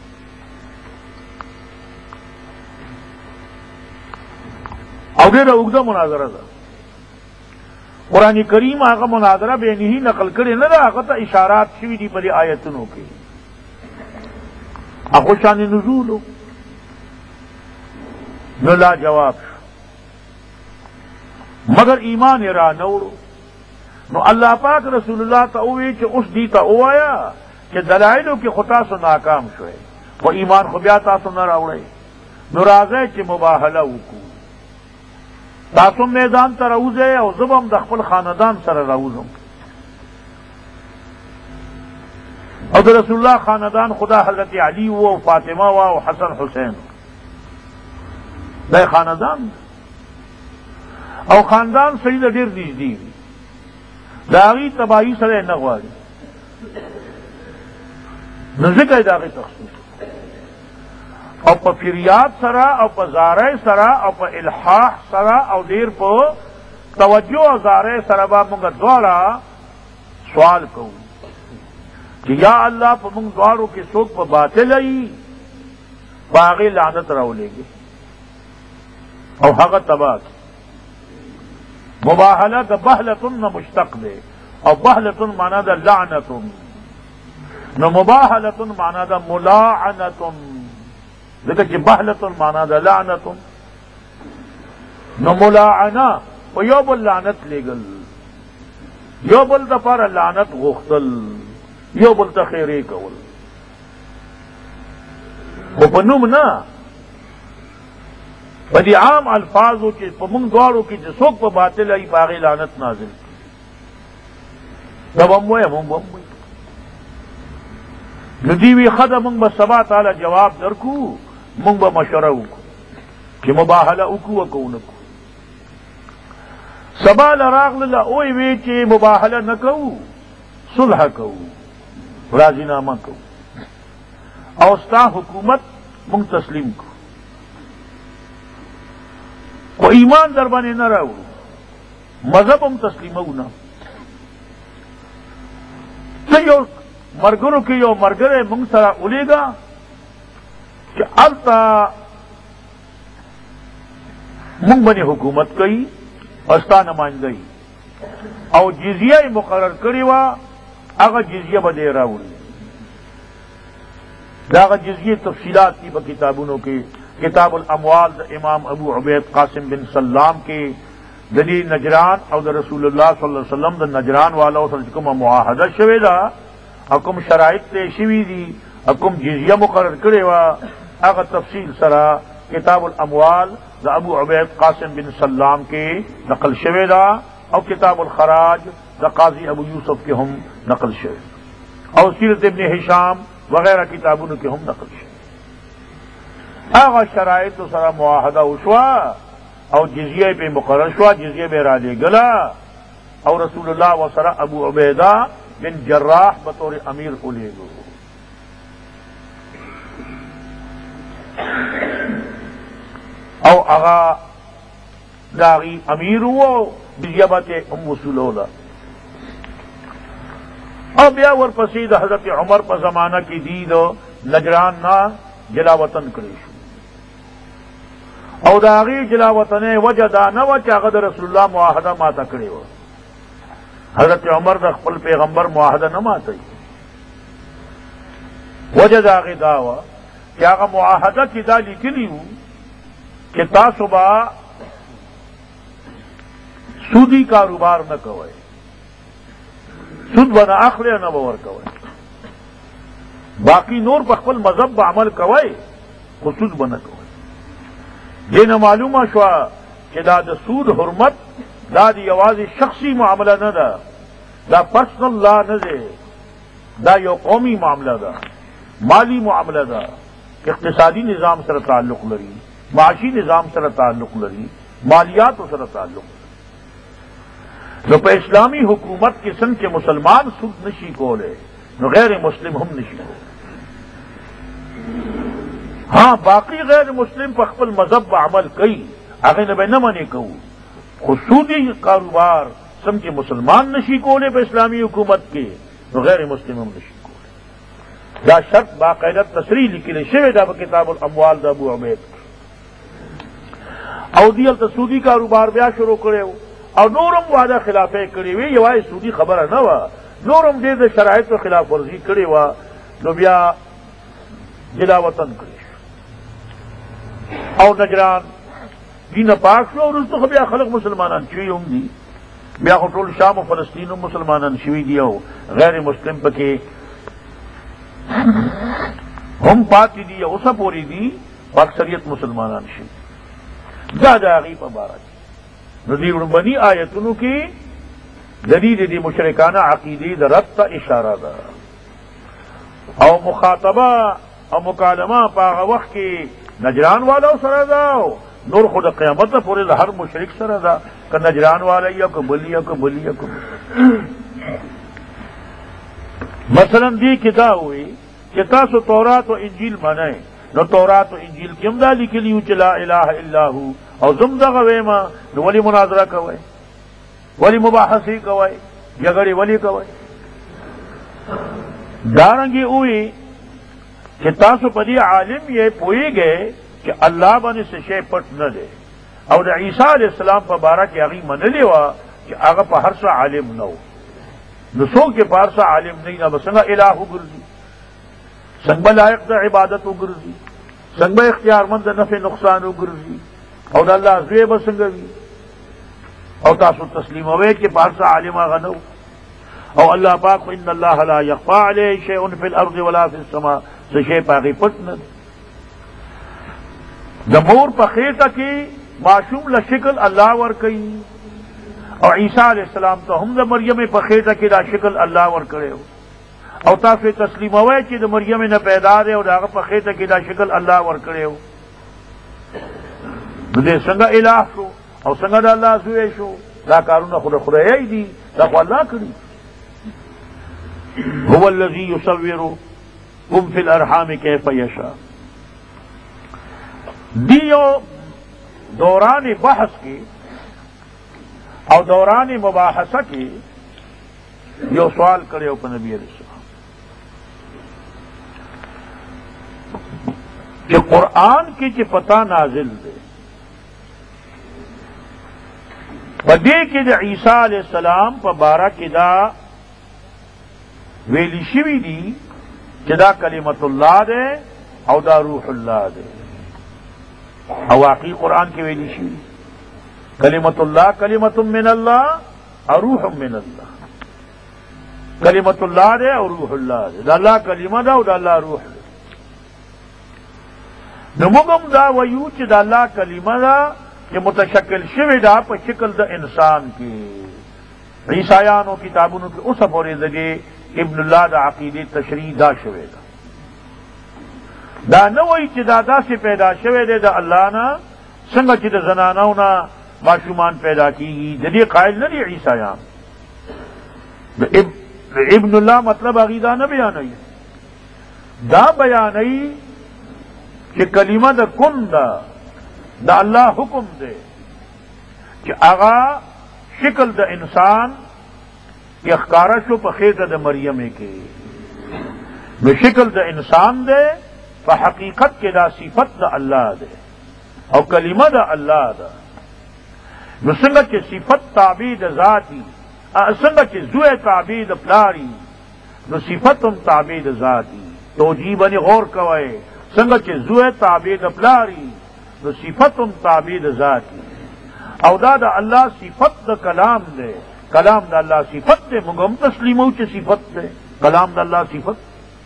او ډېره اوږده مناظره ده قرآن کریم هغه مناظره بینهی نقل کړې نه ده هغه ته اشارات شوي دي په دې آیتونو کې هغه شان نزول نو لا جواب شو مگر ایمان را نوړو نو الله پاک رسول الله ته وی چې اوس دی ته وایا چې دلایلو کې خطا سو ناکام شوي او ایمان خو بیا تاسو نه راوړی نو راځي چې مباهله وکړو تاسو میدان ته راوځئ او زبم د خپل خاندان سره راوځم او د رسول الله خاندان خدا حضرت علی او فاطمه او حسن حسین دا خاندان او خاندان سید ډیر نږدې وي داغی تباہی سره نه غواړي نو ځکه داغی تخصیص او په فریاد سره او په زارای سره او په الحاح سره او ډیر په توجه او زارای سره به موږ دواړه سوال کوو چې یا الله په موږ دواړو کې څوک په باطل ای باغی لعنت راولېږي او هغه تباہ مباہلہ دا بہلتن نہ مشتق دے اور بہلتن مانا دا لعنتن نہ مباہلتن مانا دا ملاعنتن دیکھا کہ بہلتن مانا دا لعنتن نہ ملاعنہ و یو بل لعنت لے گل یو بل دا پارا لعنت غختل یو بل ته خیرې کول، خو په نوم نه، په دې عام الفاظو چې په موږ دواړو کې چې څوک په باطل ای په هغې لعنت نازل کړي، دا به هم وایم هم به هم وایي. نو دوی وی ښه ده موږ به سبا تعالی جواب درکو، موږ به مشوره وکړو چې مباهله وکړو او که ونه کړو. سبا له راغلله اوی وی چې مباهله نه کوو، صلح کوو، راضینامه کوو او ستا حکومت موږ تسلیم کوو، خو ایمان در باندې نه راوړو، مذهب هم تسلیمو نه. ته یو مرګرو کې یو مرګری موږ سره ولیږه چې هلته موږ باندې حکومت کوي او ستا نمایندګي او جزیه یې مقرر کړې وه، هغه جزیه به دې راوړي. د هغه جزیې تفصیلات دي په کتابونو کې، کتاب الاموال د امام ابو عبید قاسم بن سلام کې د دې نجران او د رسول الله صلی الله علیه وسلم د نجران والو سره کومه معاهده شوې ده او کوم شرایط طے شوي دي او کوم جزیه مقرر کړې وه، هغه تفصیل سره کتاب الاموال د ابو عبید قاسم بن سلام کې نقل شوې ده او کتاب الخراج د قاضی ابو یوسف کې هم نقل شوې او سیرت ابن هشام وغیرہ کتابونو کې هم نقل شوې. هغه شرایط سره معاهده وشوه او جزیه پہ مقرر شوه، جزیه به را لېږله او رسول الله وسره ابو عبیده بن جراح بطور امیر ولیږو. او هغه د هغې امیر و، جزیه به ته هم وصولوله. او بیا ورپسې د حضرت عمر په زمانه کې دی د نجران نه جلا وطن کړی شو او د هغې جلا وطنۍ وجه دا نه وه چې هغه د رسول الله معاهده ماته کړې وه. حضرت عمر د خپل پیغمبر معاهده نه ماتوي، وجه د هغې دا وه چې هغه معاهده کې دا لیکلي وو چې تاسو به سودی کاروبار نه کوئ، سود به نه اخلئ نه به ورکوئ، باقی نور په خپل مذهب به عمل کوئ خو سود به نه کوئ. دې نه معلومه شوه چې دا د سود حرمت دا د یوازې شخصي معامله نه ده، دا پرسنل لا نه دی، دا یو قومي معامله ده، مالی معامله ده، اقتصادي نظام سره تعلق لري، معاشي نظام سره تعلق لري، مالیاتو سره تعلق لري. نو په اسلامي حکومت کې څنګه چې مسلمان سود نشي کولی نو غیر مسلم هم نشي کولی. ہاں باقی غیر مسلم په خپل مذهب عمل کوي، هغې نه به نه منې کوو، خو سودي کاروبار څنګه چې مسلمان نشي کولی په اسلامي حکومت کې نو غیر مسلم هم نشي کولی. دا شرط باقاعده تصریح لیکلی شوې ده په کتاب الاموال د ابو عبید. او دی هلته سودي کاروبار بیا شروع کړی او نورم وعده خلافه کړې وې، یوازې سودي خبره نه وه، نورم ډېر د شرایطو خلاف ورزي کړې وه. نو بیا جلا وطن کړی او نجران دین پاک شو، وروسته خو بیا خلق مسلمانان شوي هم دي، بیا خو ټول شام او فلسطین هم مسلمانان شوي دي او غیر مسلم پکې هم پاتې دي، اوسه پورې دي، په اکثریت مسلمانان شوي. دا د هغې په باره کې نو دې لومړني آیتونو کې د دې مشرکانه عقیدې د رد ته اشاره ده او مخاطبه او مکالمه په هغه وخت کې نجران والو سره ده، نور خو د قیامت پورې د هر مشرک سره ده، که نجران والا یا که بلی یا که بلی یا که مثلا دې کې دا وایي چې تاسو تورات او انجیل منئ، نو تورات او انجیل کې هم دا لیکلي وو چې لا اله الا هو، او زم دغه ویما نو ولې مناظره کوئ، ولې مباحثې کوئ، جګړې ولې کوئ. دارنګې وایي کہ تاسو په دې عالم یې پوهیږئ چې الله باندې څه شی پټ نه دی، او د عیسی علیه السلام په باره کې هغې منلې وه چې هغه په هر څه عالم نه و. نو څوک چې په هر څه عالم نه وي نو به څنګه الہ وګرځي، څنګه به لایق د عبادت وګرځي، څنګه به اختیارمند د نفع نقصان وګرځي، او د الله زوی به څنګه وي. او تاسو تسلیموئ چې په هر څه عالم هغه نه و. او اللہ پاک ان اللہ لا یخفی علیہ شیء فی الارض ولا فی السماء سے شے پاگی پٹ نہ د مور په خېټه کې معصوم له شکل الله ورکوي او عیسی علیہ السلام ته هم د مریم په خېټه کې دا شکل الله ورکړی او تاسو تسلیموئ چې د مریم نه پیدا دی او داغه په خېټه کې دا شکل الله ورکړی نو دې څنګه الہ شو او څنګه د الله زوی شو دا کارونه خدای دي دا خو الله کړي هو الذی یصورکم فی الارحام کیف یشاء دیو دوران بحث کی او دوران مباحثہ کی یو سوال کرے او نبی علیہ السلام کہ قرآن کی چی پتہ نازل دے بدے کی دا عیسیٰ علیہ السلام پا بارہ کی دا ویلی شوی دی کہ دا کلمت اللہ دے او دا روح اللہ دے او واقعی قرآن کی ویلی شوی کلمت اللہ کلمت من اللہ اور روح من اللہ کلمت اللہ دے اور روح اللہ دے دا اللہ کلمہ دا او دا اللہ روح دے نمگم دا ویو چی دا اللہ کلمہ دا کہ متشکل شوی دا پا شکل دا انسان کی عیسائیانو کتابونو کی اس پوری دگے ابن اللہ دا عقیدی تشریح دا شوی دا نوئی چی دا سے پیدا شوی دے دا اللہ نا سنگا چی دا زنانو نا معصومان پیدا کی گی جدی قائل نہ دی عیسائیان ابن اللہ مطلب عقیدہ نہ بیانئی دا بیانئی کہ کلمہ دا کن دا اللہ حکم دے کہ آغا شکل دا انسان کی اخکارشو پا خیط دا مریم کے میں شکل دا انسان دے پا حقیقت کے دا صفت دا اللہ دے او کلمہ دا اللہ دا نو سنگا چی صفت تعبید ذاتی سنگا چی زوئے تعبید پلاری نو صفتم تعبید ذاتی توجیبنی غور کوئے سنگا چی زوئے تعبید پلاری نو صفتم تعبید ذاتی او دا اللہ صفت دا کلام دے کلام دا اللہ صفت دے مگم تسلیمو چی صفت دے کلام دا اللہ صفت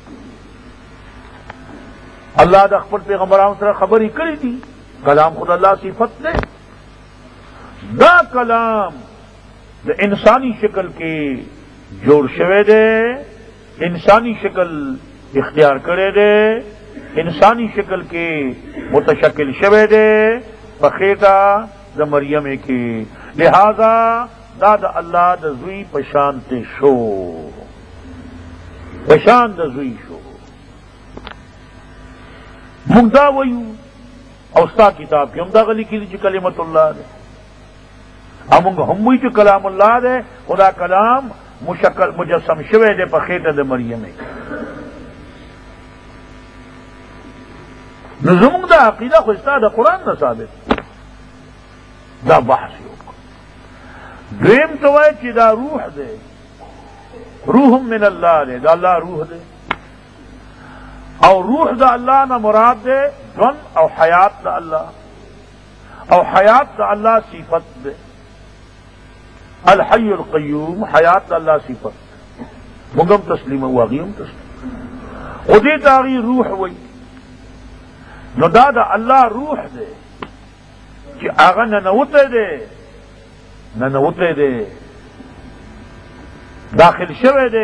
اللہ دا خبر پیغمبران سره خبری کری دی کلام خود اللہ صفت دے دا کلام دا انسانی شکل کے جوڑ شوے دے انسانی شکل اختیار کرے دے انسانی شکل کے متشکل شوے دے بخیٹا دا مریم کی لہذا دا اللہ دا زوی پشانتے شو پشان دا زوی شو مگدا ویو اوستا کتاب کی ہمدا غلی کی کلمت اللہ دے امنگ ہم وی چ کلام اللہ دے خدا کلام مشکل مجسم شوے دے پخیٹا دے مریم نظم دا عقیدہ خوشتا دا قرآن نہ ثابت دا بحث یو دویم تو ہے چی دا روح دے روح من اللہ دے دا اللہ روح دے او روح دا اللہ نہ مراد دے جن او حیات دا اللہ او حیات دا اللہ صفت دے الحی القیوم حیات دا اللہ صفت مگم تسلیم واغیم تسلیم خودی تاغی روح وی نو دا دا اللہ روح دے کہ آغا ننوتے دے داخل شوے دے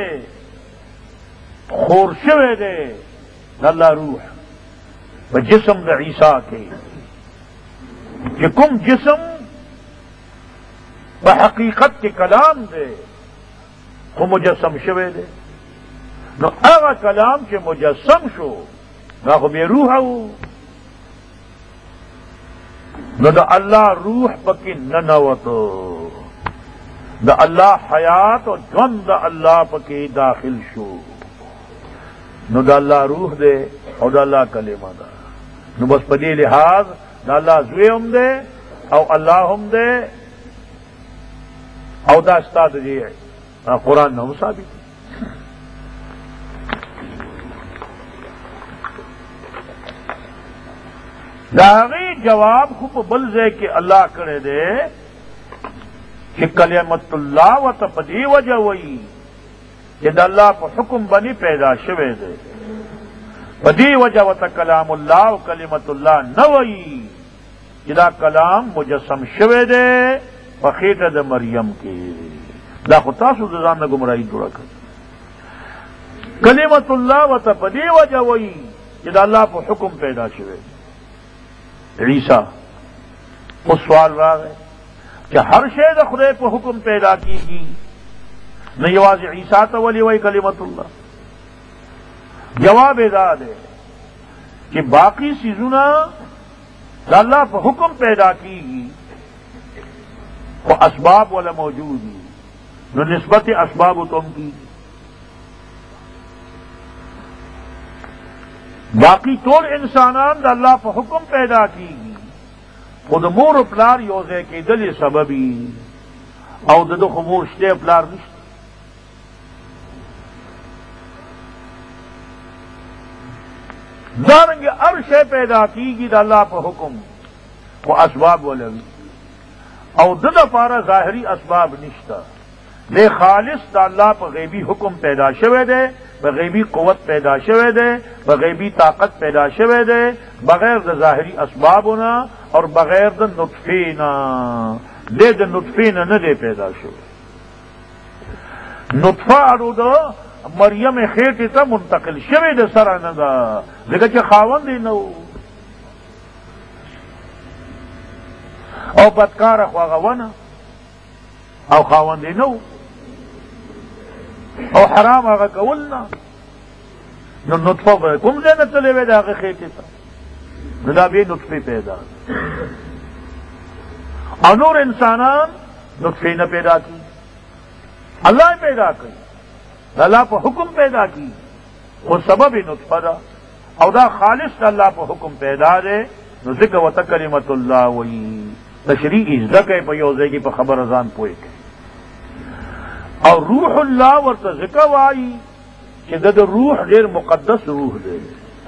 خور شوے دے اللہ روح جسم دا عیسیٰ کے کہ کم جسم بحقیقت کے کلام دے وہ مجسم شوے دے نو آغا کلام کے مجسم شو نہ بے روح نو دا اللہ روح پکی ننوتو دا اللہ حیات و جن دا اللہ پکی داخل شو نو دا اللہ روح دے او دا اللہ کلمہ دا نو بس پدی لحاظ دا اللہ زوی ہم دے او اللہ ہم دے او دا استاد دے قرآن نو ثابت داغی جواب خوب بلزے کہ اللہ کرے دے کہ کلمت اللہ و تپدی وجہ وئی کہ دا اللہ پا حکم بنی پیدا شوے دے بدی وجہ وتا کلام اللہ و کلمت اللہ نوئی جدا کلام مجسم شوے دے پخیٹ دا مریم کے دا خطاسو دزان نا گمرائی جوڑا کر کلمت اللہ وتا بدی وجہ وئی جدا اللہ پا حکم پیدا شوے دے عیسیٰ اس سوال راہ ہے کہ ہر شے دا خدای پا حکم پیدا کی گی نہ یواز عیسیٰ تا ولی وی کلمت اللہ جواب داد ہے کہ باقی چیزوں اللہ پہ حکم پیدا کی گی وہ اسباب والا موجود ہی نو نسبت اسباب تم کی باقی طول انسانان دا اللہ پہ حکم پیدا کی گی خود مور پلار یوزے کے دل سببی او ددو خمور شتے پلار نشتے دارنگ عرش پیدا کی گی دا اللہ پہ حکم وہ اسباب ولوی او دد پارا ظاہری اسباب نشتا دے خالص دا اللہ پہ غیبی حکم پیدا شوے دے بغیبی قوت پیدا شوے دے بغیبی طاقت پیدا شوے دے بغیر دا ظاہری اسبابنا اور بغیر دا نطفینا دے دا نطفینا نہ دے پیدا شوے نطفہ اڑو دا مریم خیٹی تا منتقل شوی د سره نه ده ځکه چې خاوند یې نه و او بدکاره خو هغه ونه او خاوند یې نه و او حرام هغه کول نه نو نطفه به کوم ځای نه تللی وی د هغې خیټې ته نو دا بیا نطفې پیدا او نور انسانان نطفې نه پیدا کی اللہ ہی پیدا کی اللہ پہ حکم پیدا کی وہ سبب نطفہ دا او دا خالص اللہ پہ حکم پیدا دے نو ذکر و تکلمت اللہ وی تشریح ذکر پہ یوزے کی پہ خبر ازان پوئے کے اور روح اللہ ورطا ذکر وائی کہ دا روح دیر مقدس روح دے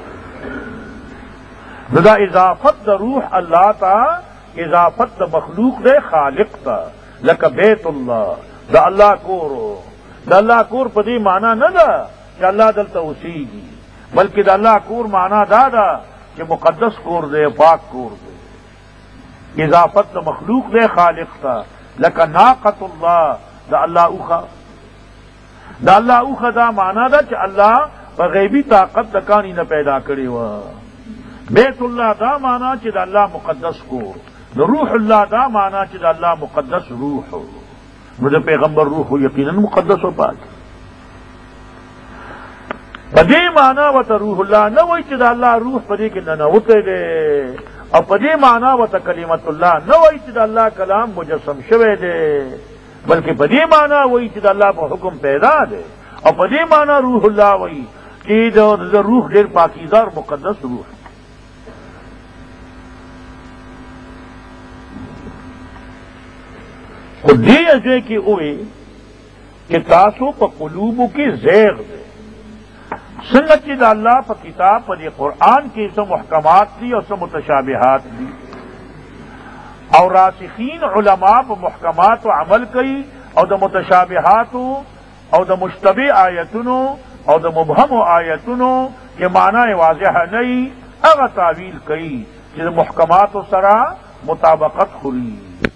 دا اضافت دا روح اللہ تا اضافت دا مخلوق دے خالق تا لکا بیت اللہ دا اللہ کورو دا اللہ کور پدی مانا نہ دا کہ اللہ دلتا اسی بلکہ دا اللہ کور مانا دا کہ مقدس کور دے پاک کور دے اضافت دا مخلوق دے خالق تا لکا ناقت اللہ دا اللہ اوخا دا اللہ اوخا دا مانا دا کہ اللہ بغیبی طاقت دکانی نہ پیدا کرے وا بیت اللہ دا مانا کہ دا اللہ مقدس کور روح اللہ دا مانا کہ دا اللہ مقدس روح ہو مجھے پیغمبر روح ہو یقیناً مقدس و پاک پدی مانا و تا روح اللہ نہ وہی چدا اللہ روح پدی کے نہ ہوتے دے اور پدی مانا و تا کلمت اللہ نہ وہی چدا اللہ کلام مجسم شوے دے بلکہ پدی مانا وہی چدا اللہ پر حکم پیدا دے اور پدی مانا روح اللہ وہی کہ روح دیر پاکیزہ اور مقدس روح خود دی اجے کی ہوئی کہ تاسو پا قلوبو کی زیغ دے سنت چید اللہ پا کتاب پا دی قرآن کی سم محکمات دی اور سم متشابہات دی اور راسخین علماء پا محکمات و عمل کئی اور دا متشابہات اور دا مشتبہ آیتنو اور دا مبہم آیتنو کہ معنی واضح نہیں اغا تعویل کئی چیز محکمات و سرا مطابقت خوری